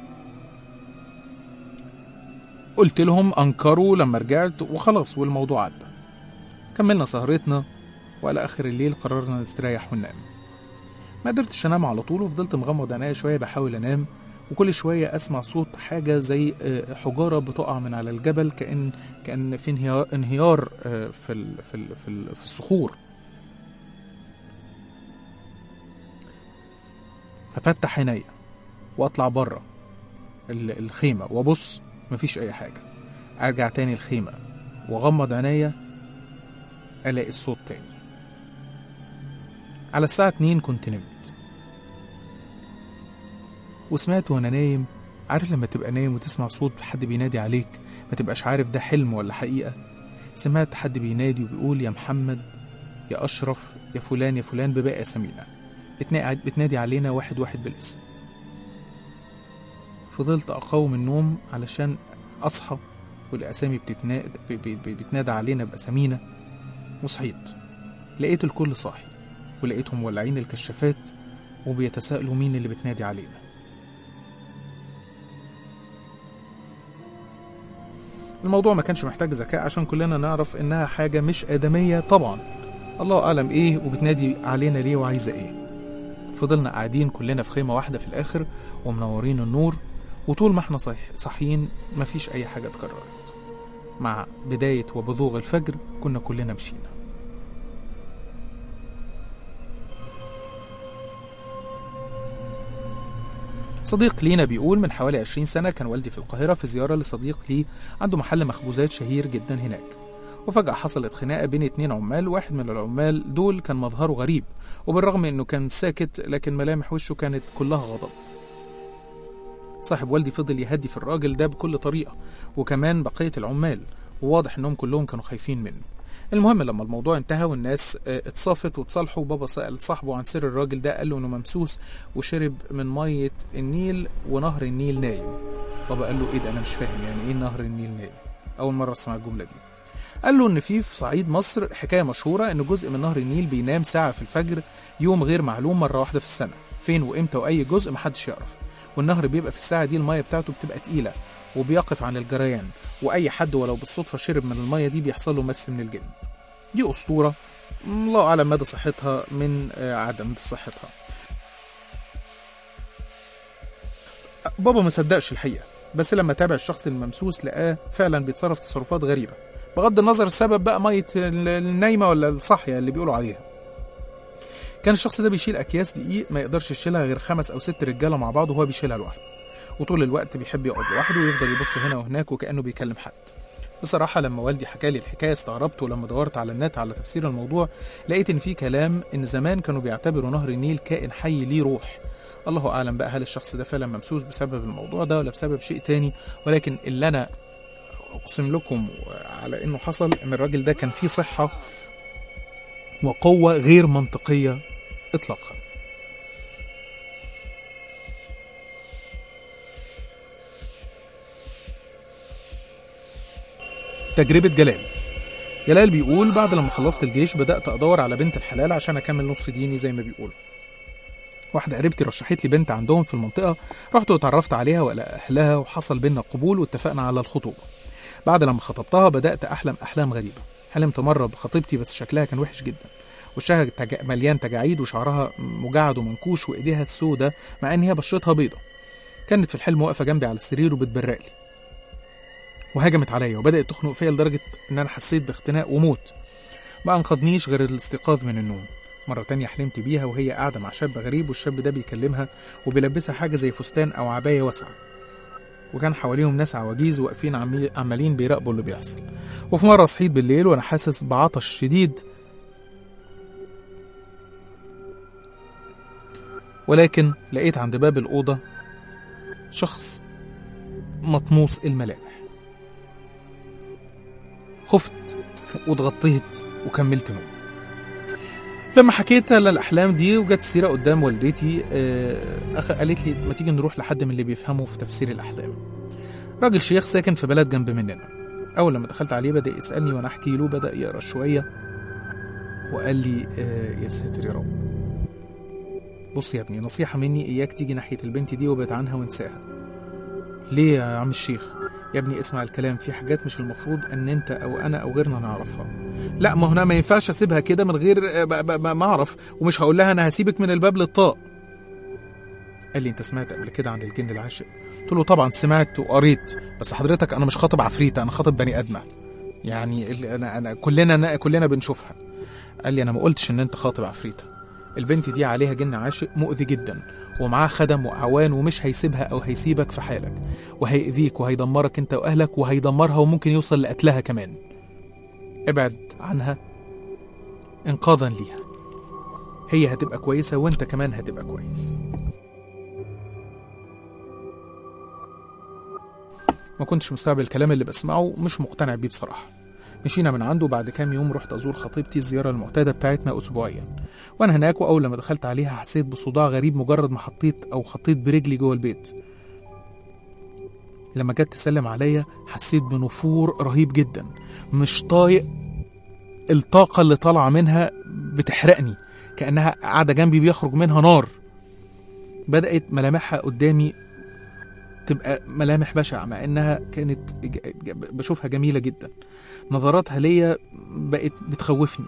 قلت لهم، أنكروا لما رجعت وخلاص والموضوع عدى. كملنا سهرتنا، وعلى آخر الليل قررنا نستريح وننام. ما قدرتش أنام على طول، وفضلت مغمض عينيا شوية بحاول أنام، وكل شوية أسمع صوت حاجة زي حجارة بتقع من على الجبل، كأن في انهيار في الصخور. ففتح عينيا وأطلع بره الخيمة وأبص، مفيش أي حاجة. أرجع تاني الخيمة وأغمض عينيا، ألاقي الصوت تاني. على الساعة 2 كنت نمت، وسمعت وانا نايم. عارف لما تبقى نايم وتسمع صوت حد بينادي عليك، ما تبقاش عارف ده حلم ولا حقيقة؟ سمعت حد بينادي وبيقول: يا محمد، يا أشرف، يا فلان، يا فلان، بباقي أسامينا، بتنادي علينا واحد واحد بالاسم. فضلت أقاوم النوم علشان أصحى والأسامي بتنادى علينا بأسامينا، وصحيت. لقيت الكل صاحي، ولقيتهم ولعين الكشافات وبيتساءلوا مين اللي بتنادي علينا. الموضوع ما كانش محتاج ذكاء عشان كلنا نعرف إنها حاجة مش آدمية طبعا، الله أعلم إيه وبتنادي علينا ليه وعايزة إيه. فضلنا قاعدين كلنا في خيمة واحدة في الآخر ومنورين النور، وطول ما احنا صاحيين مفيش أي حاجة اتكررت. مع بداية وبزوغ الفجر كنا كلنا مشينا. صديق لينا بيقول: من حوالي 20 سنة كان والدي في القاهرة في زيارة لصديق لي عنده محل مخبوزات شهير جدا هناك، وفجأة حصلت خناقة بين 2 عمال. واحد من العمال دول كان مظهره غريب، وبالرغم انه كان ساكت لكن ملامح وشه كانت كلها غضب. صاحب والدي فضل يهدي في الراجل ده بكل طريقة، وكمان بقية العمال، وواضح انهم كلهم كانوا خايفين منه. المهم لما الموضوع انتهى والناس اتصافت وتصالحوا، بابا سأل صاحبه عن سر الراجل ده، قال له انه ممسوس وشرب من مية النيل ونهر النيل نايم. بابا قال له: ايه ده؟ انا مش فاهم يعني ايه نهر النيل نايم، اول مرة اسمع الجملة دي. قال له ان في صعيد مصر حكاية مشهورة ان جزء من نهر النيل بينام ساعة في الفجر يوم غير معلوم مرة واحدة في السنة، فين وامتى واي جزء محدش يعرف، والنهر بيبقى في الساعة دي المية بتاعته بتبقى تقيلة وبيقف عن الجريان، واي حد ولو بالصدفة شرب من المية دي بيحصل له مس من الجن. دي أسطورة الله أعلم مدى صحتها من عدم صحتها. بابا ما صدقش الحقيقة، بس لما تابع الشخص الممسوس لقاه فعلا بيتصرف تصرفات غريبة، بغض النظر السبب بقى مية النايمة ولا الصحية اللي بيقولوا عليها. كان الشخص ده بيشيل أكياس دقيق ما يقدرش يشيلها غير 5 أو 6 رجالة مع بعض، وهو بيشيلها لوحده، وطول الوقت بيحب يقعد لوحده ويفضل يبص هنا وهناك وكأنه بيكلم حد. بصراحة لما والدي حكى لي الحكاية استغربت، ولما دورت على النت على تفسير الموضوع لقيت ان في كلام ان زمان كانوا بيعتبروا نهر النيل كائن حي ليه روح. الله اعلم بقى هل الشخص ده فعلا ممسوس بسبب الموضوع ده ولا بسبب شيء تاني، ولكن اللي انا اقسم لكم على انه حصل ان الراجل ده كان فيه صحة وقوة غير منطقية اطلاقا. تجربة جلال بيقول: بعد لما خلصت الجيش بدأت أدور على بنت الحلال عشان أكمل نص ديني زي ما بيقولوا. واحدة قريبتي رشحت لي بنت عندهم في المنطقة، رحت وتعرفت عليها وعلى أهلها وحصل بينا قبول واتفقنا على الخطوبة. بعد لما خطبتها بدأت أحلم أحلام غريبة. حلمت مرة بخطيبتي بس شكلها كان وحش جدا، وشها مليان تجاعيد وشعرها مجعد ومنكوش وإيديها السودة مع إن هي بشرتها بيضة. كانت في الحلم واقفة جنبي على السرير وبتبرق لي وهجمت عليا وبدأت تخنق فيا لدرجة ان انا حسيت باختناق وموت. ما انقذنيش غير الاستيقاظ من النوم. مرة تانية حلمت بيها وهي قاعدة مع شاب غريب، والشاب ده بيكلمها وبيلبسها حاجة زي فستان او عباية واسعة، وكان حواليهم ناس عواجيز واقفين عمالين بيراقبوا اللي بيحصل. وفي مرة صحيت بالليل وانا حاسس بعطش شديد، ولكن لقيت عند باب الأوضة شخص مطموس الملامح. خفت واتغطيت وكملت نوم. لما حكيت الأحلام دي وجت السيرة قدام والدتي قالت لي ما تيجي نروح لحد من اللي بيفهموا في تفسير الأحلام. راجل شيخ ساكن في بلد جنب مننا. أول لما دخلت عليه بدأ يسألني وأنا أحكي له، بدأ يقرأ شوية وقال لي يا ساتر يا رب، بص يا ابني نصيحة مني، إياك تيجي ناحية البنت دي وابعد عنها وانساها. ليه يا عم الشيخ؟ يا ابني اسمع الكلام، في حاجات مش المفروض ان انت او انا او غيرنا نعرفها. لا ما هنا ما ينفعش اسيبها كده من غير ما اعرف، ومش هقول لها انا هسيبك من الباب للطاق. قال لي انت سمعت قبل كده عن الجن العاشق؟ قلت له طبعا سمعت وقريت، بس حضرتك انا مش خاطب عفريتة، انا خاطب بني ادمة، يعني انا كلنا بنشوفها. قال لي انا ما قلتش ان انت خاطب عفريتة، البنت دي عليها جن عاشق مؤذي جدا ومعاه خدم وأعوان، ومش هيسيبها أو هيسيبك في حالك، وهيأذيك وهيدمرك أنت وأهلك وهيدمرها وممكن يوصل لقتلها كمان. ابعد عنها إنقاذا ليها، هي هتبقى كويسة وأنت كمان هتبقى كويس. ما كنتش مستوعب الكلام اللي بسمعه، مش مقتنع بيه بصراحة. مشينا من عنده. بعد كام يوم رحت أزور خطيبتي الزيارة المعتادة بتاعتنا أسبوعيا، وأنا هناك وأول لما دخلت عليها حسيت بصداع غريب مجرد ما خطيت برجلي جوه البيت. لما جت تسلم عليا حسيت بنفور رهيب جدا، مش طايق الطاقة اللي طالعة منها بتحرقني، كأنها قاعدة جنبي بيخرج منها نار. بدأت ملامحها قدامي تبقى ملامح بشعة، مع إنها كانت بشوفها جميلة جدا. نظراتها ليا بقت بتخوفني.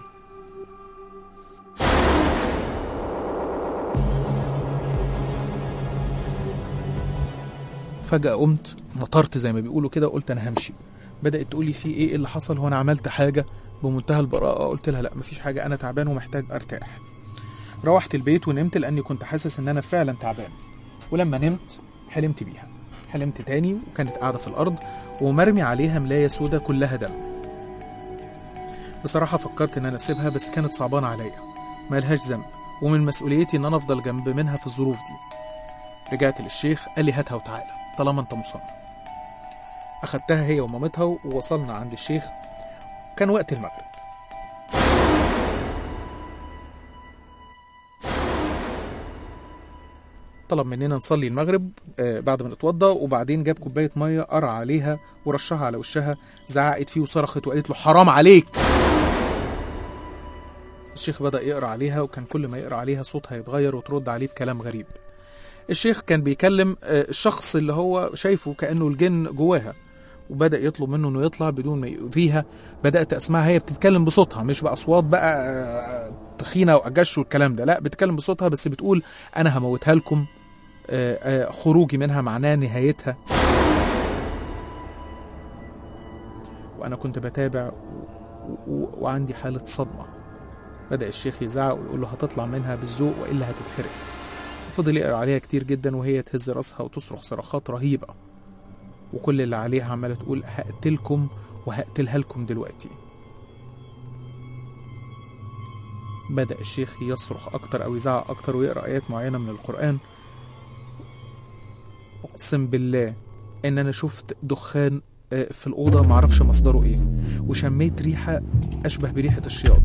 فجأة قمت نطرت زي ما بيقولوا كده وقلت أنا همشي. بدأت تقولي في إيه اللي حصل، هو أنا عملت حاجة؟ بمنتهى البراءة قلت لها لا مفيش حاجة، أنا تعبان ومحتاج أرتاح. روحت البيت ونمت لأني كنت حاسس إن أنا فعلا تعبان. ولما نمت حلمت بيها، حلمت تاني وكانت قاعدة في الأرض ومرمي عليها ملاية سودة كلها دم. بصراحة فكرت إن أنا أسيبها، بس كانت صعبانة عليا، مالهاش ذنب ومن مسؤوليتي إن أنا أفضل جنب منها في الظروف دي. رجعت للشيخ قال لي هاتها وتعالى طالما أنت مصمم. أخدتها هي ومامتها ووصلنا عند الشيخ. كان وقت المغرب. طلب مننا نصلي المغرب بعد ما نتوضى، وبعدين جاب كوباية مية قرع عليها ورشها على وشها، زعقت فيه وصرخت وقالت له حرام عليك. الشيخ بدأ يقرأ عليها، وكان كل ما يقرأ عليها صوتها يتغير وترد عليه بكلام غريب. الشيخ كان بيكلم الشخص اللي هو شايفه كأنه الجن جواها، وبدأ يطلب منه انه يطلع بدون ما يؤذيها. بدأت اسمعها هي بتتكلم بصوتها، مش بأصوات بقى تخينة وأجش والكلام ده، لا بتتكلم بصوتها بس بتقول انا هموتها لكم، خروجي منها معناه نهايتها. وانا كنت بتابع وعندي حالة صدمة. بدأ الشيخ يزعق ويقول له هتطلع منها بالذوق وإلا هتتحرق. وفضل يقرأ عليها كتير جدا وهي تهز راسها وتصرخ صرخات رهيبة، وكل اللي عليها عمالة تقول هقتلكم وهقتلها لكم دلوقتي. بدأ الشيخ يصرخ أكتر أو يزعق أكتر ويقرأ آيات معينة من القرآن. أقسم بالله إن أنا شفت دخان في الأوضة معرفش مصدره إيه، وشميت ريحة أشبه بريحة الشياط.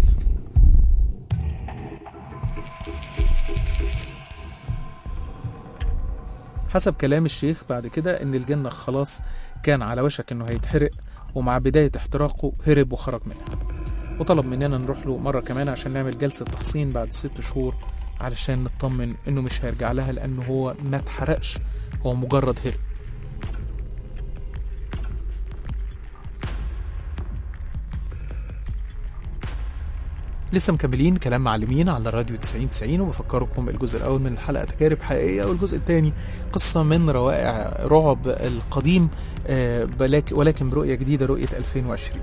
حسب كلام الشيخ بعد كده إن الجن خلاص كان على وشك إنه هيتحرق، ومع بداية احتراقه هرب وخرج منها، وطلب مننا نروح له مرة كمان عشان نعمل جلسة تحصين بعد 6 شهور علشان نطمن إنه مش هيرجع لها، لأنه هو ما اتحرقش، هو مجرد هرب. لسه مكملين كلام معلمين على الراديو 9090، وبفكركم الجزء الأول من الحلقة تجارب حقيقية، والجزء الثاني قصة من روائع رعب القديم ولكن برؤية جديدة، رؤية 2020.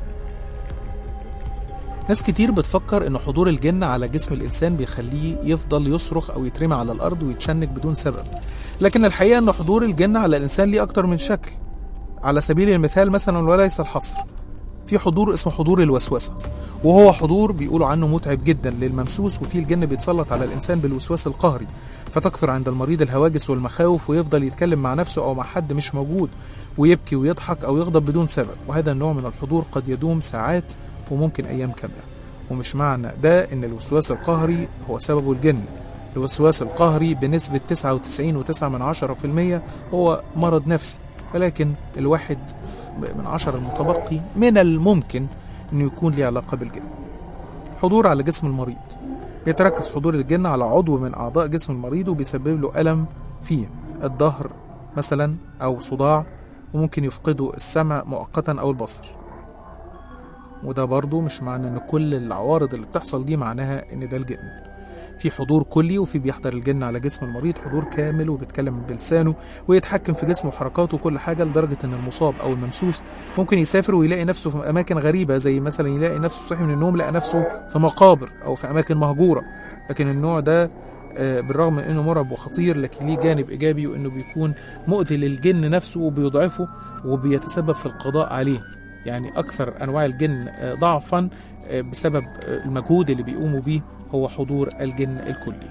ناس كتير بتفكر إن حضور الجن على جسم الإنسان بيخليه يفضل يصرخ أو يترمي على الأرض ويتشنج بدون سبب، لكن الحقيقة إن حضور الجن على الإنسان ليه أكتر من شكل. على سبيل المثال مثلا وليس الحصر، في حضور اسمه حضور الوسوسة، وهو حضور بيقولوا عنه متعب جدا للممسوس، وفيه الجن بيتسلط على الإنسان بالوسواس القهري، فتكثر عند المريض الهواجس والمخاوف ويفضل يتكلم مع نفسه أو مع حد مش موجود، ويبكي ويضحك أو يغضب بدون سبب. وهذا النوع من الحضور قد يدوم ساعات وممكن أيام كاملة. ومش معنى ده إن الوسواس القهري هو سببه الجن. الوسواس القهري بنسبة 99.9% هو مرض نفسي، ولكن 1% المتبقي من الممكن أنه يكون له علاقة بالجن. حضور على جسم المريض، بيتركز حضور الجن على عضو من أعضاء جسم المريض وبيسبب له ألم فيه الظهر مثلا أو صداع، وممكن يفقده السمع مؤقتا أو البصر. وده برضو مش معنى أن كل العوارض اللي بتحصل دي معناها أن ده الجن. في حضور كلي، وفي بيحضر الجن على جسم المريض حضور كامل وبيتكلم بلسانه ويتحكم في جسمه وحركاته وكل حاجة، لدرجة ان المصاب او الممسوس ممكن يسافر ويلاقي نفسه في اماكن غريبة، زي مثلا يلاقي نفسه صحي من النوم لقى نفسه في مقابر او في اماكن مهجورة. لكن النوع ده بالرغم من انه مرعب وخطير، لكن ليه جانب ايجابي، وانه بيكون مؤذي للجن نفسه وبيضعفه وبيتسبب في القضاء عليه. يعني اكثر انواع الجن ضعفا بسبب المجهود اللي بيقوموا بيه هو حضور الجن الكلي.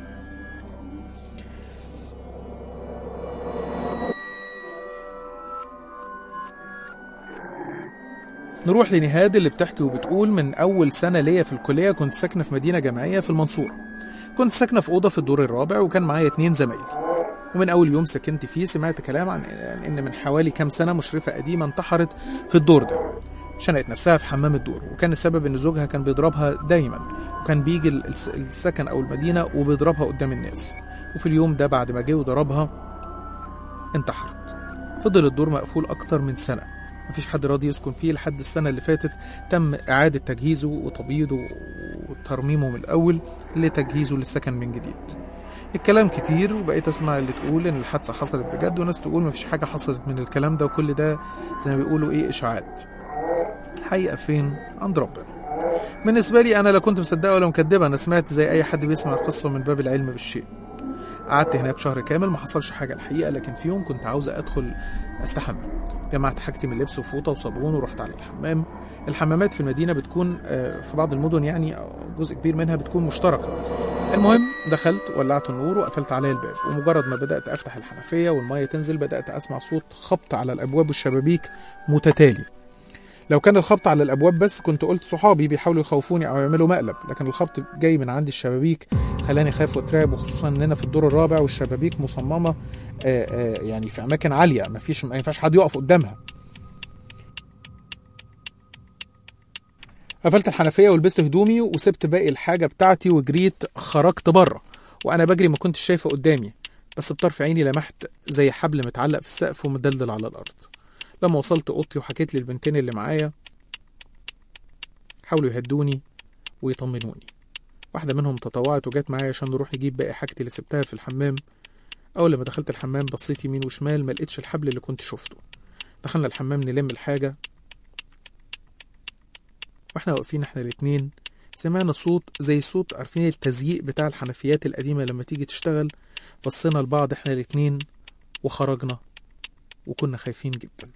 نروح لنهاد اللي بتحكي وبتقول: من أول سنة ليا في الكلية كنت ساكنة في مدينة جامعية في المنصورة. كنت ساكنة في أوضة في الدور الرابع، وكان معايا 2 زمايلي. ومن أول يوم سكنت فيه سمعت كلام عن إن من حوالي كام سنة مشرفة قديمة انتحرت في الدور ده، شنقت نفسها في حمام الدور، وكان السبب إن زوجها كان بيضربها دايما، وكان بيجي السكن أو المدينة وبيضربها قدام الناس. وفي اليوم ده بعد ما جه وضربها انتحرت. فضل الدور مقفول أكتر من سنة، مفيش حد راضي يسكن فيه، لحد السنة اللي فاتت تم إعادة تجهيزه وتبييضه وترميمه من الأول لتجهيزه للسكن من جديد. الكلام كتير، وبقيت أسمع اللي تقول إن الحادثة حصلت بجد، وناس تقول مفيش حاجة حصلت من الكلام ده، وكل ده زي ما بيقولوا إشاعات. الحقيقة فين؟ عند ربنا. بالنسبة لي أنا لا كنت مصدقة ولا مكدبة، أنا سمعت زي أي حد بيسمع قصة من باب العلم بالشيء. قعدت هناك شهر كامل ما حصلش حاجة الحقيقة، لكن في يوم كنت عاوزة أدخل أستحمى. جمعت حاجتي من لبس وفوطة وصابون ورحت على الحمام. الحمامات في المدينة بتكون في بعض المدن يعني جزء كبير منها بتكون مشتركة. المهم دخلت ولعت النور وقفلت عليا الباب، ومجرد ما بدأت أفتح الحنفية والمية تنزل بدأت أسمع صوت خبط على الأبواب والشبابيك متتالي. لو كان الخبط على الأبواب بس كنت قلت صحابي بيحاولوا يخوفوني أو يعملوا مقلب، لكن الخبط جاي من عند الشبابيك خلاني خاف واترعب، وخصوصا إننا في الدور الرابع والشبابيك مصممة يعني في أماكن عالية ما ينفعش حد يقف قدامها. قفلت الحنفية ولبست هدومي وسبت باقي الحاجة بتاعتي وجريت خرجت بره، وأنا بجري ما كنتش شايفة قدامي، بس بطرف عيني لمحت زي حبل متعلق في السقف ومدلدل على الأرض. لما وصلت أوضتي وحكيت للبنتين اللي معايا حاولوا يهدوني ويطمنوني. واحدة منهم تطوعت وجات معايا عشان نروح نجيب باقي حاجتي اللي سبتها في الحمام. أول لما دخلت الحمام بصيت يمين وشمال ما لقيتش الحبل اللي كنت شفته. دخلنا الحمام نلم الحاجة، واحنا واقفين احنا الاتنين سمعنا صوت زي صوت عارفين التزييق بتاع الحنفيات القديمة لما تيجي تشتغل. بصينا لبعض احنا الاتنين وخرجنا، وكنا خايفين جدا.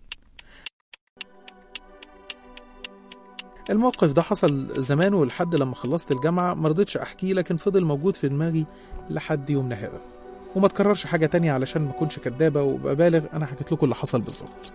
الموقف ده حصل زمان، ولحد لما خلصت الجامعة مرضتش احكيه، لكن فضل موجود في دماغي لحد يومنا هذا، وما تكررش حاجة تانية علشان ما اكونش كدابة وببالغ. انا حكيت لكم اللي حصل بالظبط.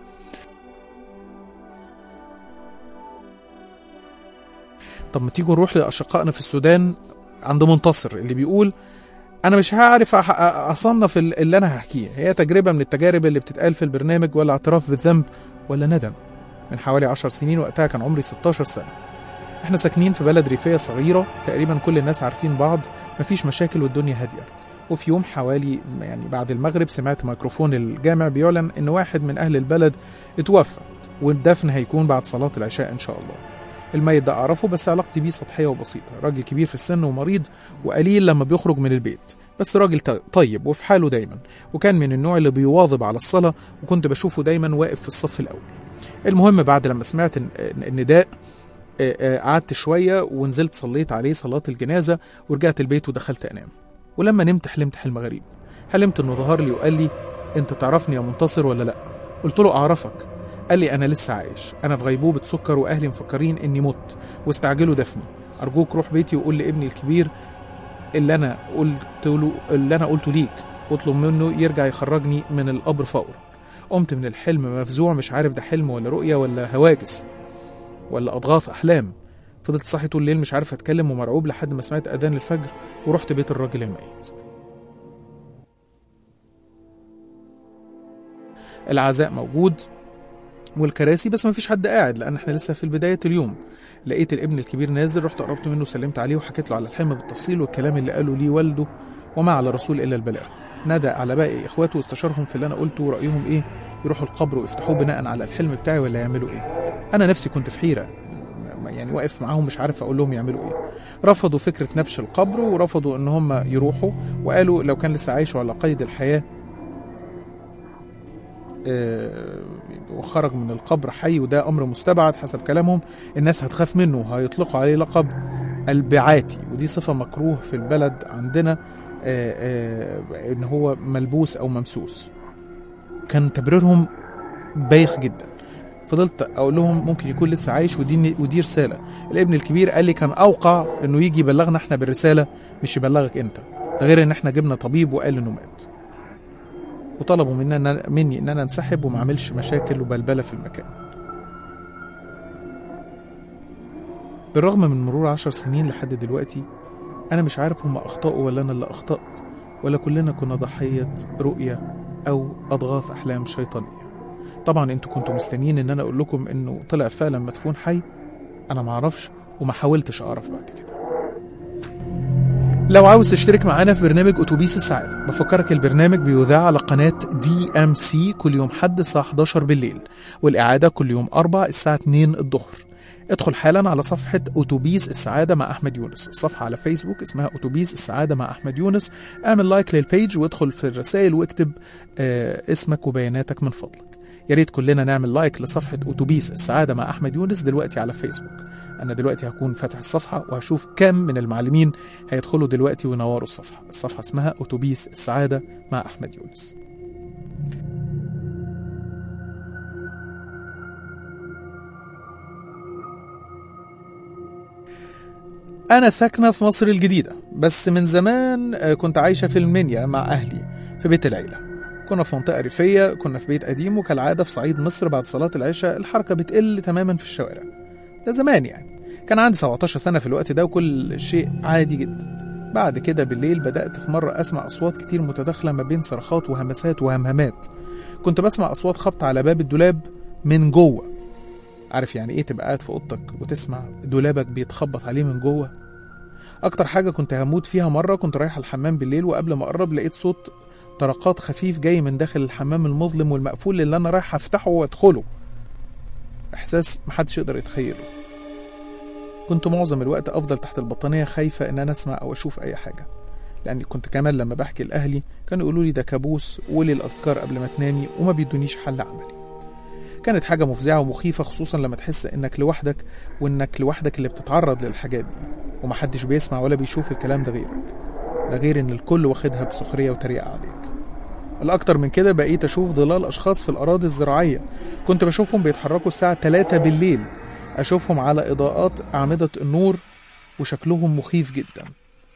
طب ما تيجوا نروح لأشقائنا في السودان عند منتصر اللي بيقول: أنا مش هعرف أصنف اللي أنا هحكيه، هي تجربة من التجارب اللي بتتقال في البرنامج، ولا اعتراف بالذنب ولا ندم. من حوالي 10 سنين، وقتها كان عمري 16 سنة. احنا ساكنين في بلد ريفية صغيرة، تقريبا كل الناس عارفين بعض، مفيش مشاكل والدنيا هادية. وفي يوم حوالي يعني بعد المغرب سمعت ميكروفون الجامع بيعلن إن واحد من أهل البلد اتوفى، والدفن هيكون بعد صلاة العشاء إن شاء الله. الميت ده أعرفه، بس علاقتي بيه سطحية وبسيطة. راجل كبير في السن ومريض وقليل لما بيخرج من البيت، بس راجل طيب وفي حاله دايما، وكان من النوع اللي بيواظب على الصلاة، وكنت بشوفه دايما واقف في الصف الأول. المهم بعد لما سمعت النداء قعدت شوية ونزلت صليت عليه صلاة الجنازة، ورجعت البيت ودخلت أنام. ولما نمت حلمت حلم غريب. حلمت إنه ظهر لي وقال لي: أنت تعرفني يا منتصر ولا لأ؟ قلت له: أعرفك. قال لي: أنا لسه عايش، أنا في غيبوبة سكر، وأهلي مفكرين إني مت واستعجلوا دفني. أرجوك روح بيتي وقول لابني الكبير اللي أنا قلته ليك، واطلب منه يرجع يخرجني من القبر فورا. قمت من الحلم مفزوع، مش عارف ده حلم ولا رؤية ولا هواجس ولا أضغاث أحلام. فضلت صاحي طول الليل مش عارف اتكلم ومرعوب لحد ما سمعت اذان الفجر ورحت بيت الراجل الميت. العزاء موجود والكراسي بس ما فيش حد قاعد لان احنا لسه في بدايه اليوم. لقيت الابن الكبير نازل، رحت قربت منه وسلمت عليه وحكيت له على الحلم بالتفصيل والكلام اللي قاله ليه والده وما على الرسول الا البلاغ. نادى على باقي اخواته واستشارهم في اللي انا قلته ورايهم ايه، يروحوا القبر ويفتحوه بناء على الحلم بتاعي ولا يعملوا ايه. انا نفسي كنت في حيره، يعني واقف معاهم مش عارف اقول لهم يعملوا ايه. رفضوا فكره نبش القبر ورفضوا ان هم يروحوا، وقالوا لو كان لسه عايش وعلى قيد الحياه وخرج من القبر حي، وده امر مستبعد حسب كلامهم، الناس هتخاف منه وهيطلقوا عليه لقب البعاتي، ودي صفه مكروه في البلد عندنا، ان هو ملبوس او ممسوس. كان تبريرهم بايخ جدا. فضلت اقول لهم ممكن يكون لسه عايش ودي رساله. الابن الكبير قال لي كان اوقع انه يجي يبلغنا احنا بالرساله مش يبلغك انت، ده غير ان احنا جبنا طبيب وقال انه مات. وطلبوا مني ان انا انسحب وما اعملش مشاكل وبلبله في المكان. بالرغم من مرور 10 سنين لحد دلوقتي انا مش عارف هم اخطأوا ولا انا اللي اخطأت، ولا كلنا كنا ضحيه رؤيه او اضغاث احلام شيطانيه. طبعا انتوا كنتوا مستنيين ان انا اقول لكم انه طلع فعلا مدفون حي، انا معرفش وما حاولتش اعرف بعد كده. لو عاوز تشترك معانا في برنامج أتوبيس السعادة، بفكرك البرنامج بيذاع على قناة DMC كل يوم حد الساعة 11 بالليل، والإعادة كل يوم 4 الساعة 2 الظهر. ادخل حالا على صفحة أتوبيس السعادة مع أحمد يونس، الصفحة على فيسبوك اسمها أتوبيس السعادة مع أحمد يونس، اعمل لايك للبيج وادخل في الرسائل واكتب اسمك وبياناتك من فضلك. يا ريت كلنا نعمل لايك لصفحة أتوبيس السعادة مع أحمد يونس دلوقتي على فيسبوك. أنا دلوقتي هكون فاتح الصفحة وهشوف كم من المعلمين هيدخلوا دلوقتي وينوروا الصفحة. الصفحة اسمها أتوبيس السعادة مع أحمد يونس. أنا ساكنة في مصر الجديدة، بس من زمان كنت عايشة في المنيا مع أهلي في بيت العيلة. كنا في منطقة ريفية، كنا في بيت قديم، وكالعادة في صعيد مصر بعد صلاة العشاء الحركة بتقل تماما في الشوارع. ده زمان يعني، كان عندي 17 سنة في الوقت ده وكل شيء عادي جدا. بعد كده بالليل بدأت في مرة أسمع أصوات كتير متداخلة ما بين صرخات وهمسات وهمهمات. كنت بسمع أصوات خبط على باب الدولاب من جوه. عارف يعني إيه تبقى قاعد في أوضتك وتسمع دولابك بيتخبط عليه من جوه؟ أكتر حاجة كنت هموت فيها مرة كنت رايح الحمام بالليل، وقبل ما أقرب لقيت صوت طرقات خفيف جاي من داخل الحمام المظلم والمقفول اللي أنا رايح أفتحه وأدخله. إحساس محدش يقدر يتخيله. كنت معظم الوقت أفضل تحت البطانية خايفة إن أنا أسمع أو أشوف أي حاجة، لأني كنت كمان لما بحكي لأهلي كانوا يقولوا لي ده كابوس وقولي الأذكار قبل ما تنامي وما بيدونيش حل عملي. كانت حاجة مفزعة ومخيفة، خصوصا لما تحس إنك لوحدك وإنك لوحدك اللي بتتعرض للحاجات دي ومحدش بيسمع ولا بيشوف الكلام ده غيرك. ده غير إن الكل واخدها بسخرية وتريقة عليك. الأكتر من كده بقيت أشوف ظلال أشخاص في الأراضي الزراعية، كنت بشوفهم بيتحركوا الساعة 3 بالليل، أشوفهم على إضاءات أعمدة النور وشكلهم مخيف جدا.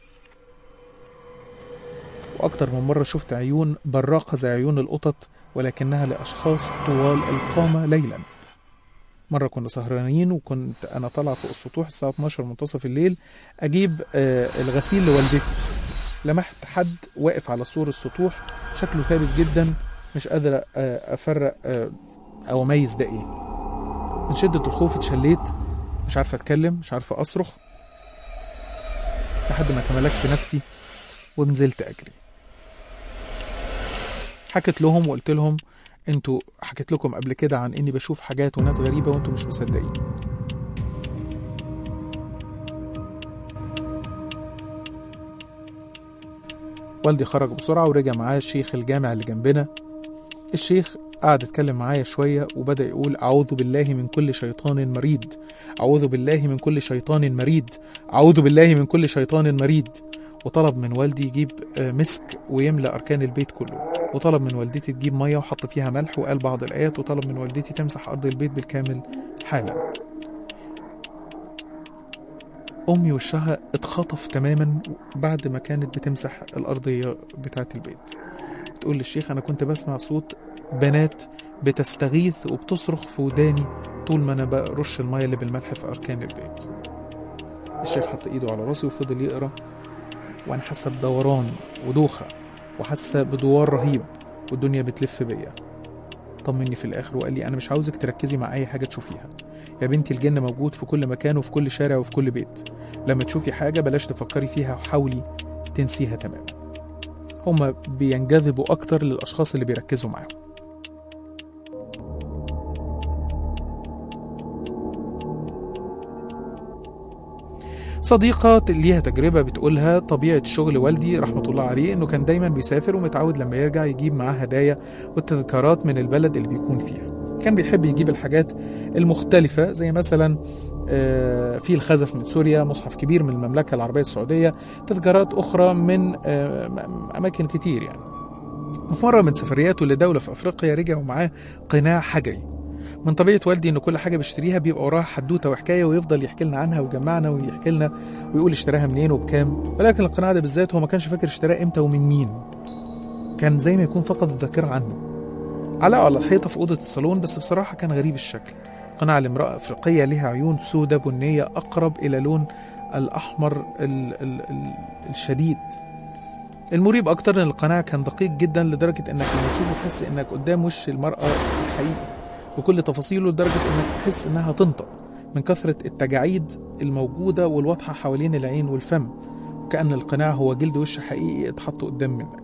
وأكتر من مرة شفت عيون براقة زي عيون القطط ولكنها لأشخاص طوال القامة ليلا. مرة كنا سهرانين وكنت أنا طالع فوق السطوح الساعة 12 منتصف الليل أجيب الغسيل لوالدتي. لمحت حد واقف على سور السطوح شكله ثابت جدا، مش قادر أفرق أو أميز ده إيه. من شدة الخوف اتشليت، مش عارفة أتكلم، مش عارفة أصرخ، لحد ما تملكت نفسي ونزلت أجري. حكيت لهم وقلت لهم انتوا حكيت لكم قبل كده عن اني بشوف حاجات وناس غريبة وانتوا مش مصدقين. والدي خرج بسرعة ورجع معاه الشيخ الجامع اللي جنبنا. الشيخ قعد يتكلم معايا شوية وبدأ يقول أعوذ بالله من كل شيطان مريد، أعوذ بالله من كل شيطان مريد، أعوذ بالله من كل شيطان مريد. وطلب من والدي يجيب مسك ويملأ أركان البيت كله، وطلب من والدتي تجيب مية وحط فيها ملح وقال بعض الآيات، وطلب من والدتي تمسح أرض البيت بالكامل حالا. أمي وشها اتخطف تماما بعد ما كانت بتمسح الأرضية بتاعة البيت. تقول للشيخ أنا كنت بسمع صوت بنات بتستغيث وبتصرخ في وداني طول ما أنا برش المية اللي بالملح في أركان البيت. الشيخ حط ايده على راسي وفضل يقرا، وانا حاسه بدوران ودوخه وحاسه بدوار رهيب والدنيا بتلف بيا. طمني في الاخر وقال لي انا مش عاوزك تركزي مع اي حاجه تشوفيها يا بنتي، الجن موجود في كل مكان وفي كل شارع وفي كل بيت. لما تشوفي حاجه بلاش تفكري فيها وحاولي تنسيها تماما. هما بينجذبوا اكتر للاشخاص اللي بيركزوا معاهم. صديقة ليها تجربة بتقولها طبيعة شغل والدي رحمة الله عليه إنه كان دايما بيسافر ومتعود لما يرجع يجيب معاه هدايا والتذكارات من البلد اللي بيكون فيها. كان بيحب يجيب الحاجات المختلفة زي مثلا في الخزف من سوريا، مصحف كبير من المملكة العربية السعودية، تذكارات أخرى من أماكن كتير يعني. وفي مرة من سفرياته لدولة في أفريقيا رجع ومعاه قناع حجري. من طبيعة والدي إن كل حاجة بيشتريها بيبقى وراها حدوتة وحكاية ويفضل يحكي لنا عنها ويجمعنا ويحكي لنا ويقول اشتراها منين وبكام، ولكن القناع ده بالذات هو ما كانش فاكر اشتراه امتى ومن مين. كان زي ما يكون فقد الذاكرة عنه. علقه على الحيطة في أوضة الصالون، بس بصراحة كان غريب الشكل. قناع لامرأة أفريقية لها عيون سودة بنية أقرب إلى لون الأحمر الشديد. المريب أكتر إن القناع كان دقيق جدا لدرجة إنك لما تشوفه تحس إنك قدام وش المرأة الحقيقي بكل تفاصيله، لدرجة إنك تحس إنها تنطق من كثرة التجاعيد الموجودة والواضحة حوالين العين والفم، وكأن القناع هو جلد وش حقيقي اتحط قدام منك.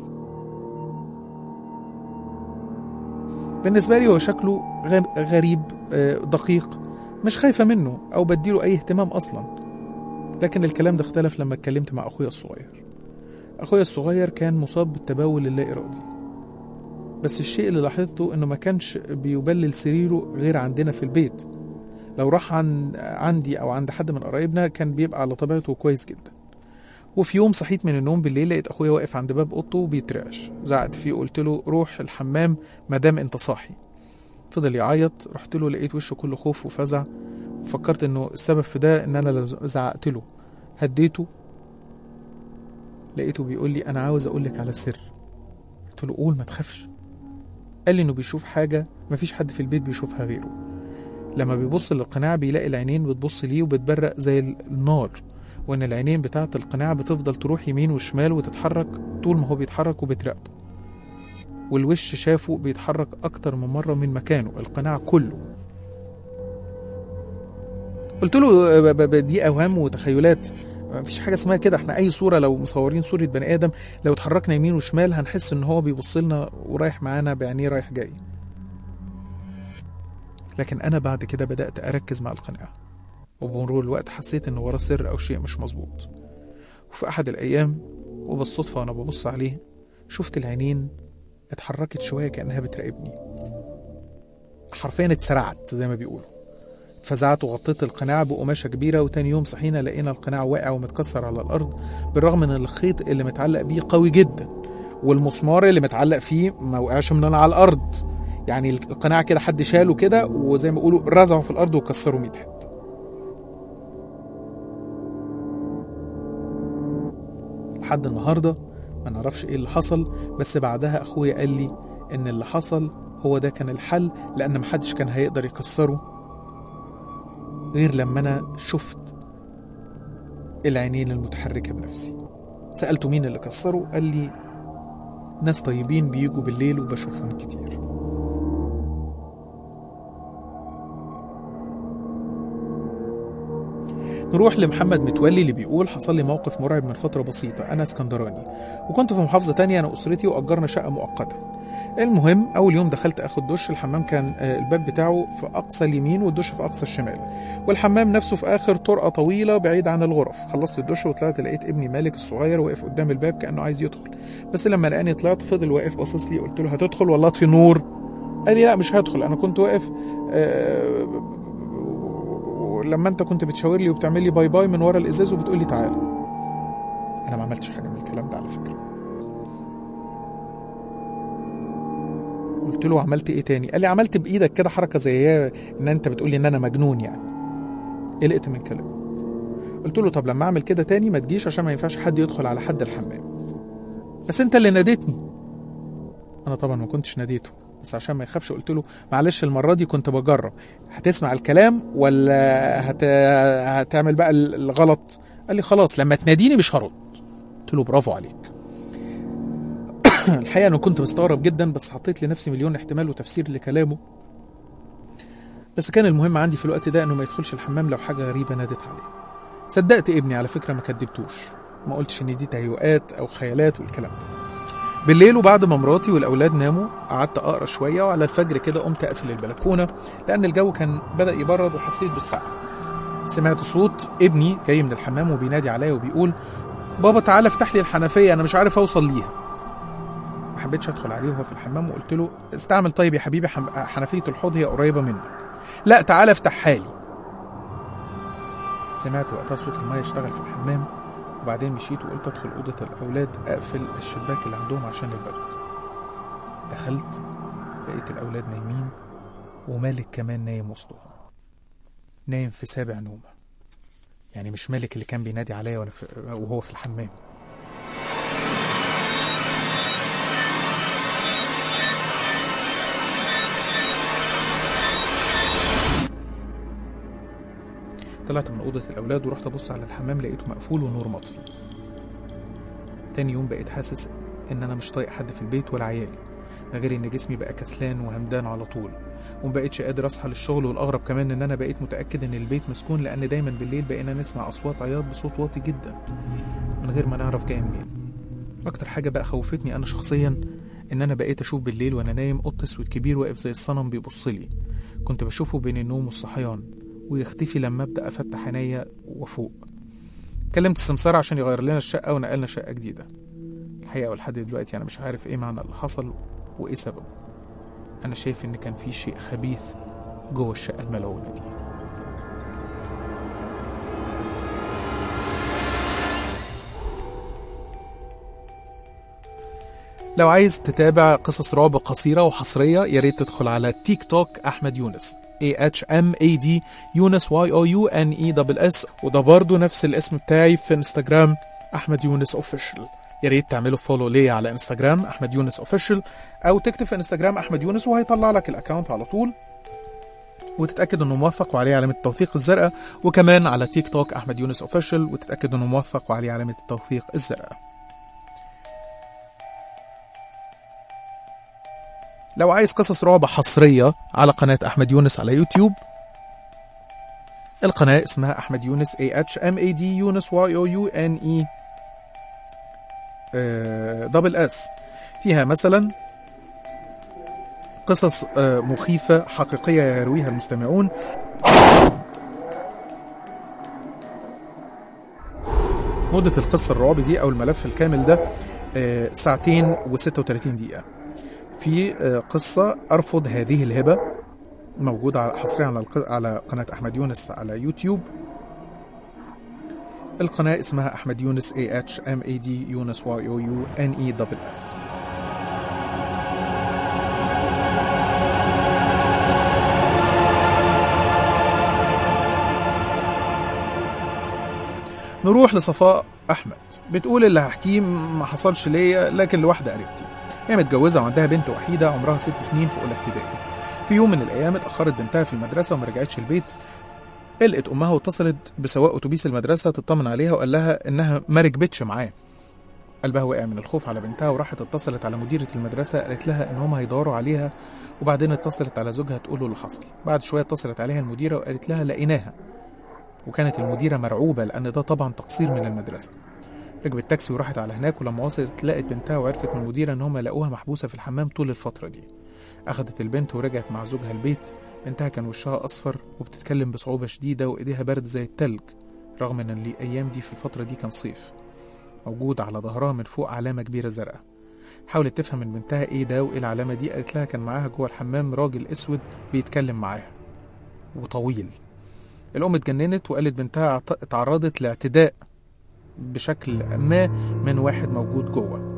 بالنسبة لي هو شكله غريب دقيق، مش خايفة منه أو بديله أي اهتمام أصلا. لكن الكلام ده اختلف لما اتكلمت مع أخويا الصغير. أخويا الصغير كان مصاب بالتبول اللا إرادي، بس الشيء اللي لاحظته إنه ما كانش بيبلل سريره غير عندنا في البيت. لو راح عندي أو عند حد من قرايبنا كان بيبقى على طبيعته كويس جدا. وفي يوم صحيت من النوم بالليل لقيت أخويا واقف عند باب أوضته وبيترعش. زعقت فيه وقلت له روح الحمام مادام أنت صاحي. فضل يعيط. رحت له لقيت وشه كله خوف وفزع. فكرت إنه السبب في ده إن أنا زعقت له. هديته، لقيته بيقول لي أنا عاوز أقولك على السر. قلت له قول ما تخافش. قال لي إنه بيشوف حاجة مفيش حد في البيت بيشوفها غيره. لما بيبص للقناع بيلاقي العينين بتبص ليه وبتبرق زي النار، وإن العينين بتاعة القناع بتفضل تروح يمين وشمال وتتحرك طول ما هو بيتحرك وبتراقبه. والوش شافه بيتحرك أكتر من مرة من مكانه، القناع كله. قلت له دي أوهام وتخيلات، مفيش حاجة اسمها كده. احنا أي صورة لو مصورين صورة بني آدم لو اتحركنا يمين وشمال هنحس إن هو بيبص لنا ورايح معانا بعينيه رايح جاي. لكن أنا بعد كده بدأت أركز مع القناع، وبمرور الوقت حسيت إن ورا سر أو شيء مش مظبوط. وفي أحد الأيام وبالصدفة وأنا ببص عليه شفت العينين اتحركت شوية كأنها بتراقبني. حرفيا اتسرعت زي ما بيقولوا. فزعت وغطيت القناع بقماشة كبيرة. وتاني يوم صحينا لقينا القناع واقع ومتكسر على الأرض، بالرغم من الخيط اللي متعلق بيه قوي جدا، والمسمار اللي متعلق فيه ما وقعش مننا على الأرض. يعني القناع كده حد شاله كده وزي ما يقولوا رزعه في الأرض وكسروا 100 حتة. لحد النهاردة ما نعرفش ايه اللي حصل، بس بعدها أخويا قال لي إن اللي حصل هو ده كان الحل، لأن محدش كان هيقدر يكسره غير لما أنا شفت العينين المتحركة بنفسي. سألته مين اللي كسره، قال لي ناس طيبين بيجوا بالليل وبشوفهم كتير. نروح لمحمد متولي اللي بيقول حصل لي موقف مرعب من فترة بسيطة. أنا اسكندراني وكنت في محافظة تانية أنا وأسرتي وأجرنا شقة مؤقتة. المهم أول يوم دخلت أخد دش، الحمام كان الباب بتاعه في أقصى اليمين والدش في أقصى الشمال، والحمام نفسه في آخر طرقة طويلة بعيد عن الغرف. خلصت الدش وطلعت لقيت ابني مالك الصغير واقف قدام الباب كأنه عايز يدخل، بس لما لقاني طلعت فضل واقف باصص لي. قلت له هتدخل والله في نور؟ قال لي لا مش هدخل، أنا كنت واقف لما انت كنت بتشاور لي وبتعمل لي باي باي من ورا الازاز وبتقول لي تعالى. انا ما عملتش حاجه من الكلام ده على فكره. قلت له عملت ايه تاني؟ قال لي عملت بايدك كده حركه زي ان انت بتقول لي ان انا مجنون يعني. قلقت من كلامه. قلت له طب لما اعمل كده تاني ما تجيش عشان ما ينفعش حد يدخل على حد الحمام. بس انت اللي ناديتني. انا طبعا ما كنتش ناديته، بس عشان ما يخافش قلت له معلش المرة دي كنت بجرب، هتسمع الكلام ولا هتعمل بقى الغلط؟ قال لي خلاص لما تناديني مش هرد. قلت له برافو عليك. الحقيقة أنا كنت مستغرب جدا، بس حطيت لنفسي مليون احتمال وتفسير لكلامه. بس كان المهم عندي في الوقت ده إنه ما يدخلش الحمام لو حاجة غريبة نادت عليه. صدقت ابني على فكرة، ما كدبتوش، ما قلتش إن دي تهيؤات أو خيالات والكلام ده. بالليل وبعد ما مراتي والأولاد ناموا قعدت أقرأ شوية، وعلى الفجر كده قمت أقفل البلكونة لأن الجو كان بدأ يبرد وحسيت بالسقعة. سمعت صوت ابني جاي من الحمام وبينادي عليا وبيقول بابا تعالى افتح لي الحنفية أنا مش عارف أوصل ليها. ما حبيتش أدخل عليه وهو في الحمام وقلت له استعمل طيب يا حبيبي حنفية الحوض هي قريبة منك، لا تعالى افتحها لي. سمعت وقتها صوت المية اشتغل في الحمام، وبعدين مشيت وقلت ادخل أوضة الأولاد أقفل الشباك اللي عندهم عشان البرد. دخلت لقيت الأولاد نايمين ومالك كمان نايم وسطهم، نايم في سابع نومه، يعني مش مالك اللي كان بينادي عليا وهو في الحمام. طلعت من أوضة الأولاد ورحت أبص على الحمام لقيته مقفول ونور مطفي. تاني يوم بقيت حاسس إن أنا مش طايق حد في البيت ولا عيالي، ده غير إن جسمي بقى كسلان وهمدان على طول، ومبقتش قادر أصحى للشغل. والأغرب كمان إن أنا بقيت متأكد إن البيت مسكون، لأن دايما بالليل بقينا نسمع أصوات عياط بصوت واطي جدا من غير ما نعرف جاي منين. أكتر حاجة بقى خوفتني أنا شخصيا إن أنا بقيت أشوف بالليل وأنا نايم قط أسود كبير واقف زي الصنم بيبصلي. كنت بشوفه بين النوم والصحيان ويختفي لما أبدأ أفتح عينيا وفوق. كلمت السمسار عشان يغير لنا الشقة ونقلنا شقة جديدة. الحقيقة ولحد دلوقتي أنا مش عارف إيه معنى اللي حصل وإيه سببه. أنا شايف إن كان في شيء خبيث جوه الشقة الملعونة دي. لو عايز تتابع قصص رعب قصيرة وحصرية ياريت تدخل على تيك توك أحمد يونس AHMAD يونس YOUNESS، وده برضو نفس الاسم بتاعي في انستجرام أحمد يونس أوفيشل. ياريت تعملوا فولو ليا على انستجرام أحمد يونس أوفيشل، أو تكتب في انستجرام أحمد يونس وهيطلع لك الأكاونت على طول، وتتأكد أنه موثق وعليه علامة التوثيق الزرقاء. وكمان على تيك توك أحمد يونس أوفيشل وتتأكد أنه موثق وعليه علامة التوثيق الزرقاء. لو عايز قصص رعب حصرية على قناة أحمد يونس على يوتيوب، القناة اسمها أحمد يونس AHMAD يونس YOUNESS. فيها مثلا قصص مخيفة حقيقية يرويها المستمعون. مدة القصة الرعب دي أو الملف الكامل ده 2 و36 دقيقة. في قصة أرفض هذه الهبة موجودة حصريا على قناة أحمد يونس على يوتيوب. القناة اسمها أحمد يونس AHMAD يونس YOUNESS. نروح لصفاء أحمد، بتقول اللي هحكيه ما حصلش ليا لكن لواحدة قريبتي. هي متجوزة وعندها بنت وحيدة عمرها 6 سنين في أولى ابتدائي. في يوم من الأيام اتأخرت بنتها في المدرسة وما رجعتش البيت. قلقت أمها واتصلت بسواق أتوبيس المدرسة تطمن عليها وقال لها إنها ما ركبتش معاه. قلبها وقع من الخوف على بنتها وراحت اتصلت على مديرة المدرسة، قالت لها إن هم هيدوروا عليها، وبعدين اتصلت على زوجها تقول له اللي حصل. بعد شوية اتصلت عليها المديرة وقالت لها لقيناها، وكانت المديرة مرعوبة لأن ده طبعا تقصير من المدرسة. ركبت تاكسي وراحت على هناك، ولما وصلت لقت بنتها وعرفت من المديرة ان هم لقوها محبوسة في الحمام طول الفترة دي. اخدت البنت ورجعت مع زوجها البيت. بنتها كان وشها اصفر وبتتكلم بصعوبة شديدة وايديها برد زي التلج، رغم ان الايام دي في الفترة دي كان صيف. موجود على ظهرها من فوق علامة كبيرة زرقاء. حاولت تفهم من بنتها ايه ده وايه العلامة دي. قالت لها كان معاها جوه الحمام راجل اسود بيتكلم معاها وطويل. الام اتجننت وقالت بنتها اتعرضت لاعتداء بشكل ما من واحد موجود جوه.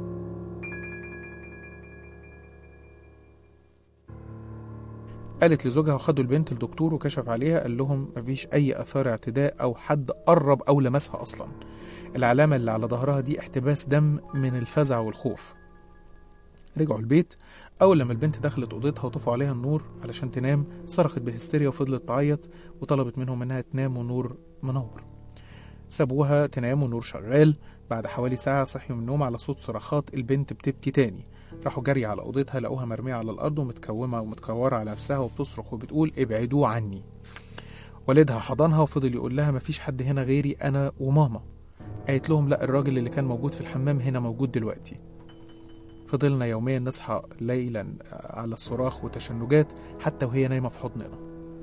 قالت لزوجها وخدوا البنت الدكتور وكشف عليها، قال لهم مفيش اي اثار اعتداء او حد قرب او لمسها اصلا. العلامة اللي على ظهرها دي احتباس دم من الفزع والخوف. رجعوا البيت، أول لما البنت دخلت أوضتها وطفوا عليها النور علشان تنام صرخت بهستيريا وفضلت تعيط وطلبت منهم إنها تنام والنور منور. سابوها تنام والنور شغال. بعد حوالي ساعة صحيوا من النوم على صوت صراخات البنت بتبكي تاني. راحوا جري على أوضتها لقوها مرمية على الأرض ومتكومة ومتكورة على نفسها وبتصرخ وبتقول ابعدوا عني. والدها حضنها وفضل يقول لها مفيش حد هنا غيري أنا وماما. قالت لهم لا، الراجل اللي كان موجود في الحمام هنا موجود دلوقتي. فضلنا يوميا نصحى ليلا على الصراخ وتشنجات حتى وهي نايمة في حضننا.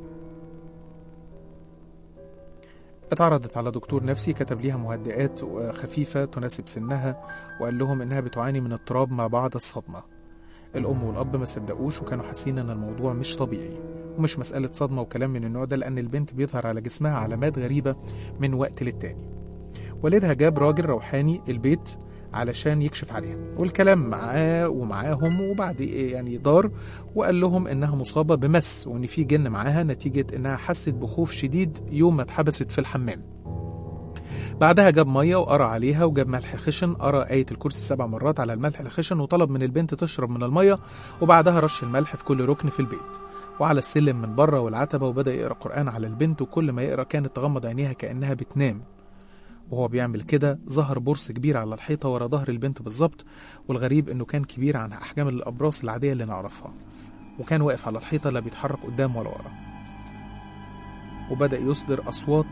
اتعرضت على دكتور نفسي كتب ليها مهدئات خفيفة تناسب سنها وقال لهم إنها بتعاني من اضطراب ما بعد الصدمة. الأم والأب ما صدقوش وكانوا حاسين إن الموضوع مش طبيعي ومش مسألة صدمة وكلام من النوع ده، لأن البنت بيظهر على جسمها علامات غريبة من وقت للتاني. والدها جاب راجل روحاني البيت علشان يكشف عليها والكلام معاه ومعاهم، وبعد دار وقال لهم إنها مصابة بمس وإن في جن معاها نتيجة إنها حست بخوف شديد يوم ما اتحبست في الحمام. بعدها جاب مية وقرأ عليها وجاب ملح خشن، قرأ آية الكرسي 7 مرات على الملح الخشن وطلب من البنت تشرب من المية، وبعدها رش الملح في كل ركن في البيت وعلى السلم من بره والعتبة، وبدأ يقرأ قرآن على البنت، وكل ما يقرأ كانت تغمض عينيها كأنها بتنام. وهو بيعمل كده ظهر برص كبير على الحيطة ورا ظهر البنت بالظبط، والغريب إنه كان كبير عن أحجام الأبراص العادية اللي نعرفها، وكان واقف على الحيطة لا بيتحرك قدام ولا ورا، وبدأ يصدر أصوات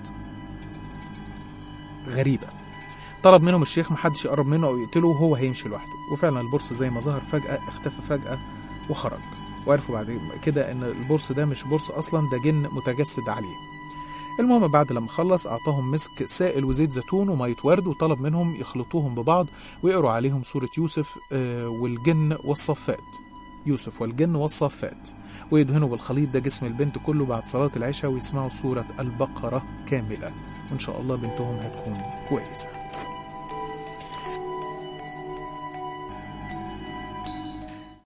غريبة. طلب منهم الشيخ محدش يقرب منه أو يقتله وهو هيمشي لوحده، وفعلا البرص زي ما ظهر فجأة اختفى فجأة وخرج، وعرفوا بعد كده إن البرص ده مش برص أصلا، ده جن متجسد عليه. المهم بعد لما خلص أعطاهم مسك سائل وزيت زيتون ومية ورد، وطلب منهم يخلطوهم ببعض ويقروا عليهم سورة يوسف والجن والصفات، يوسف والجن والصفات، ويدهنوا بالخليط ده جسم البنت كله بعد صلاة العشاء ويسمعوا سورة البقرة كاملة، وإن شاء الله بنتهم هتكون كويسة.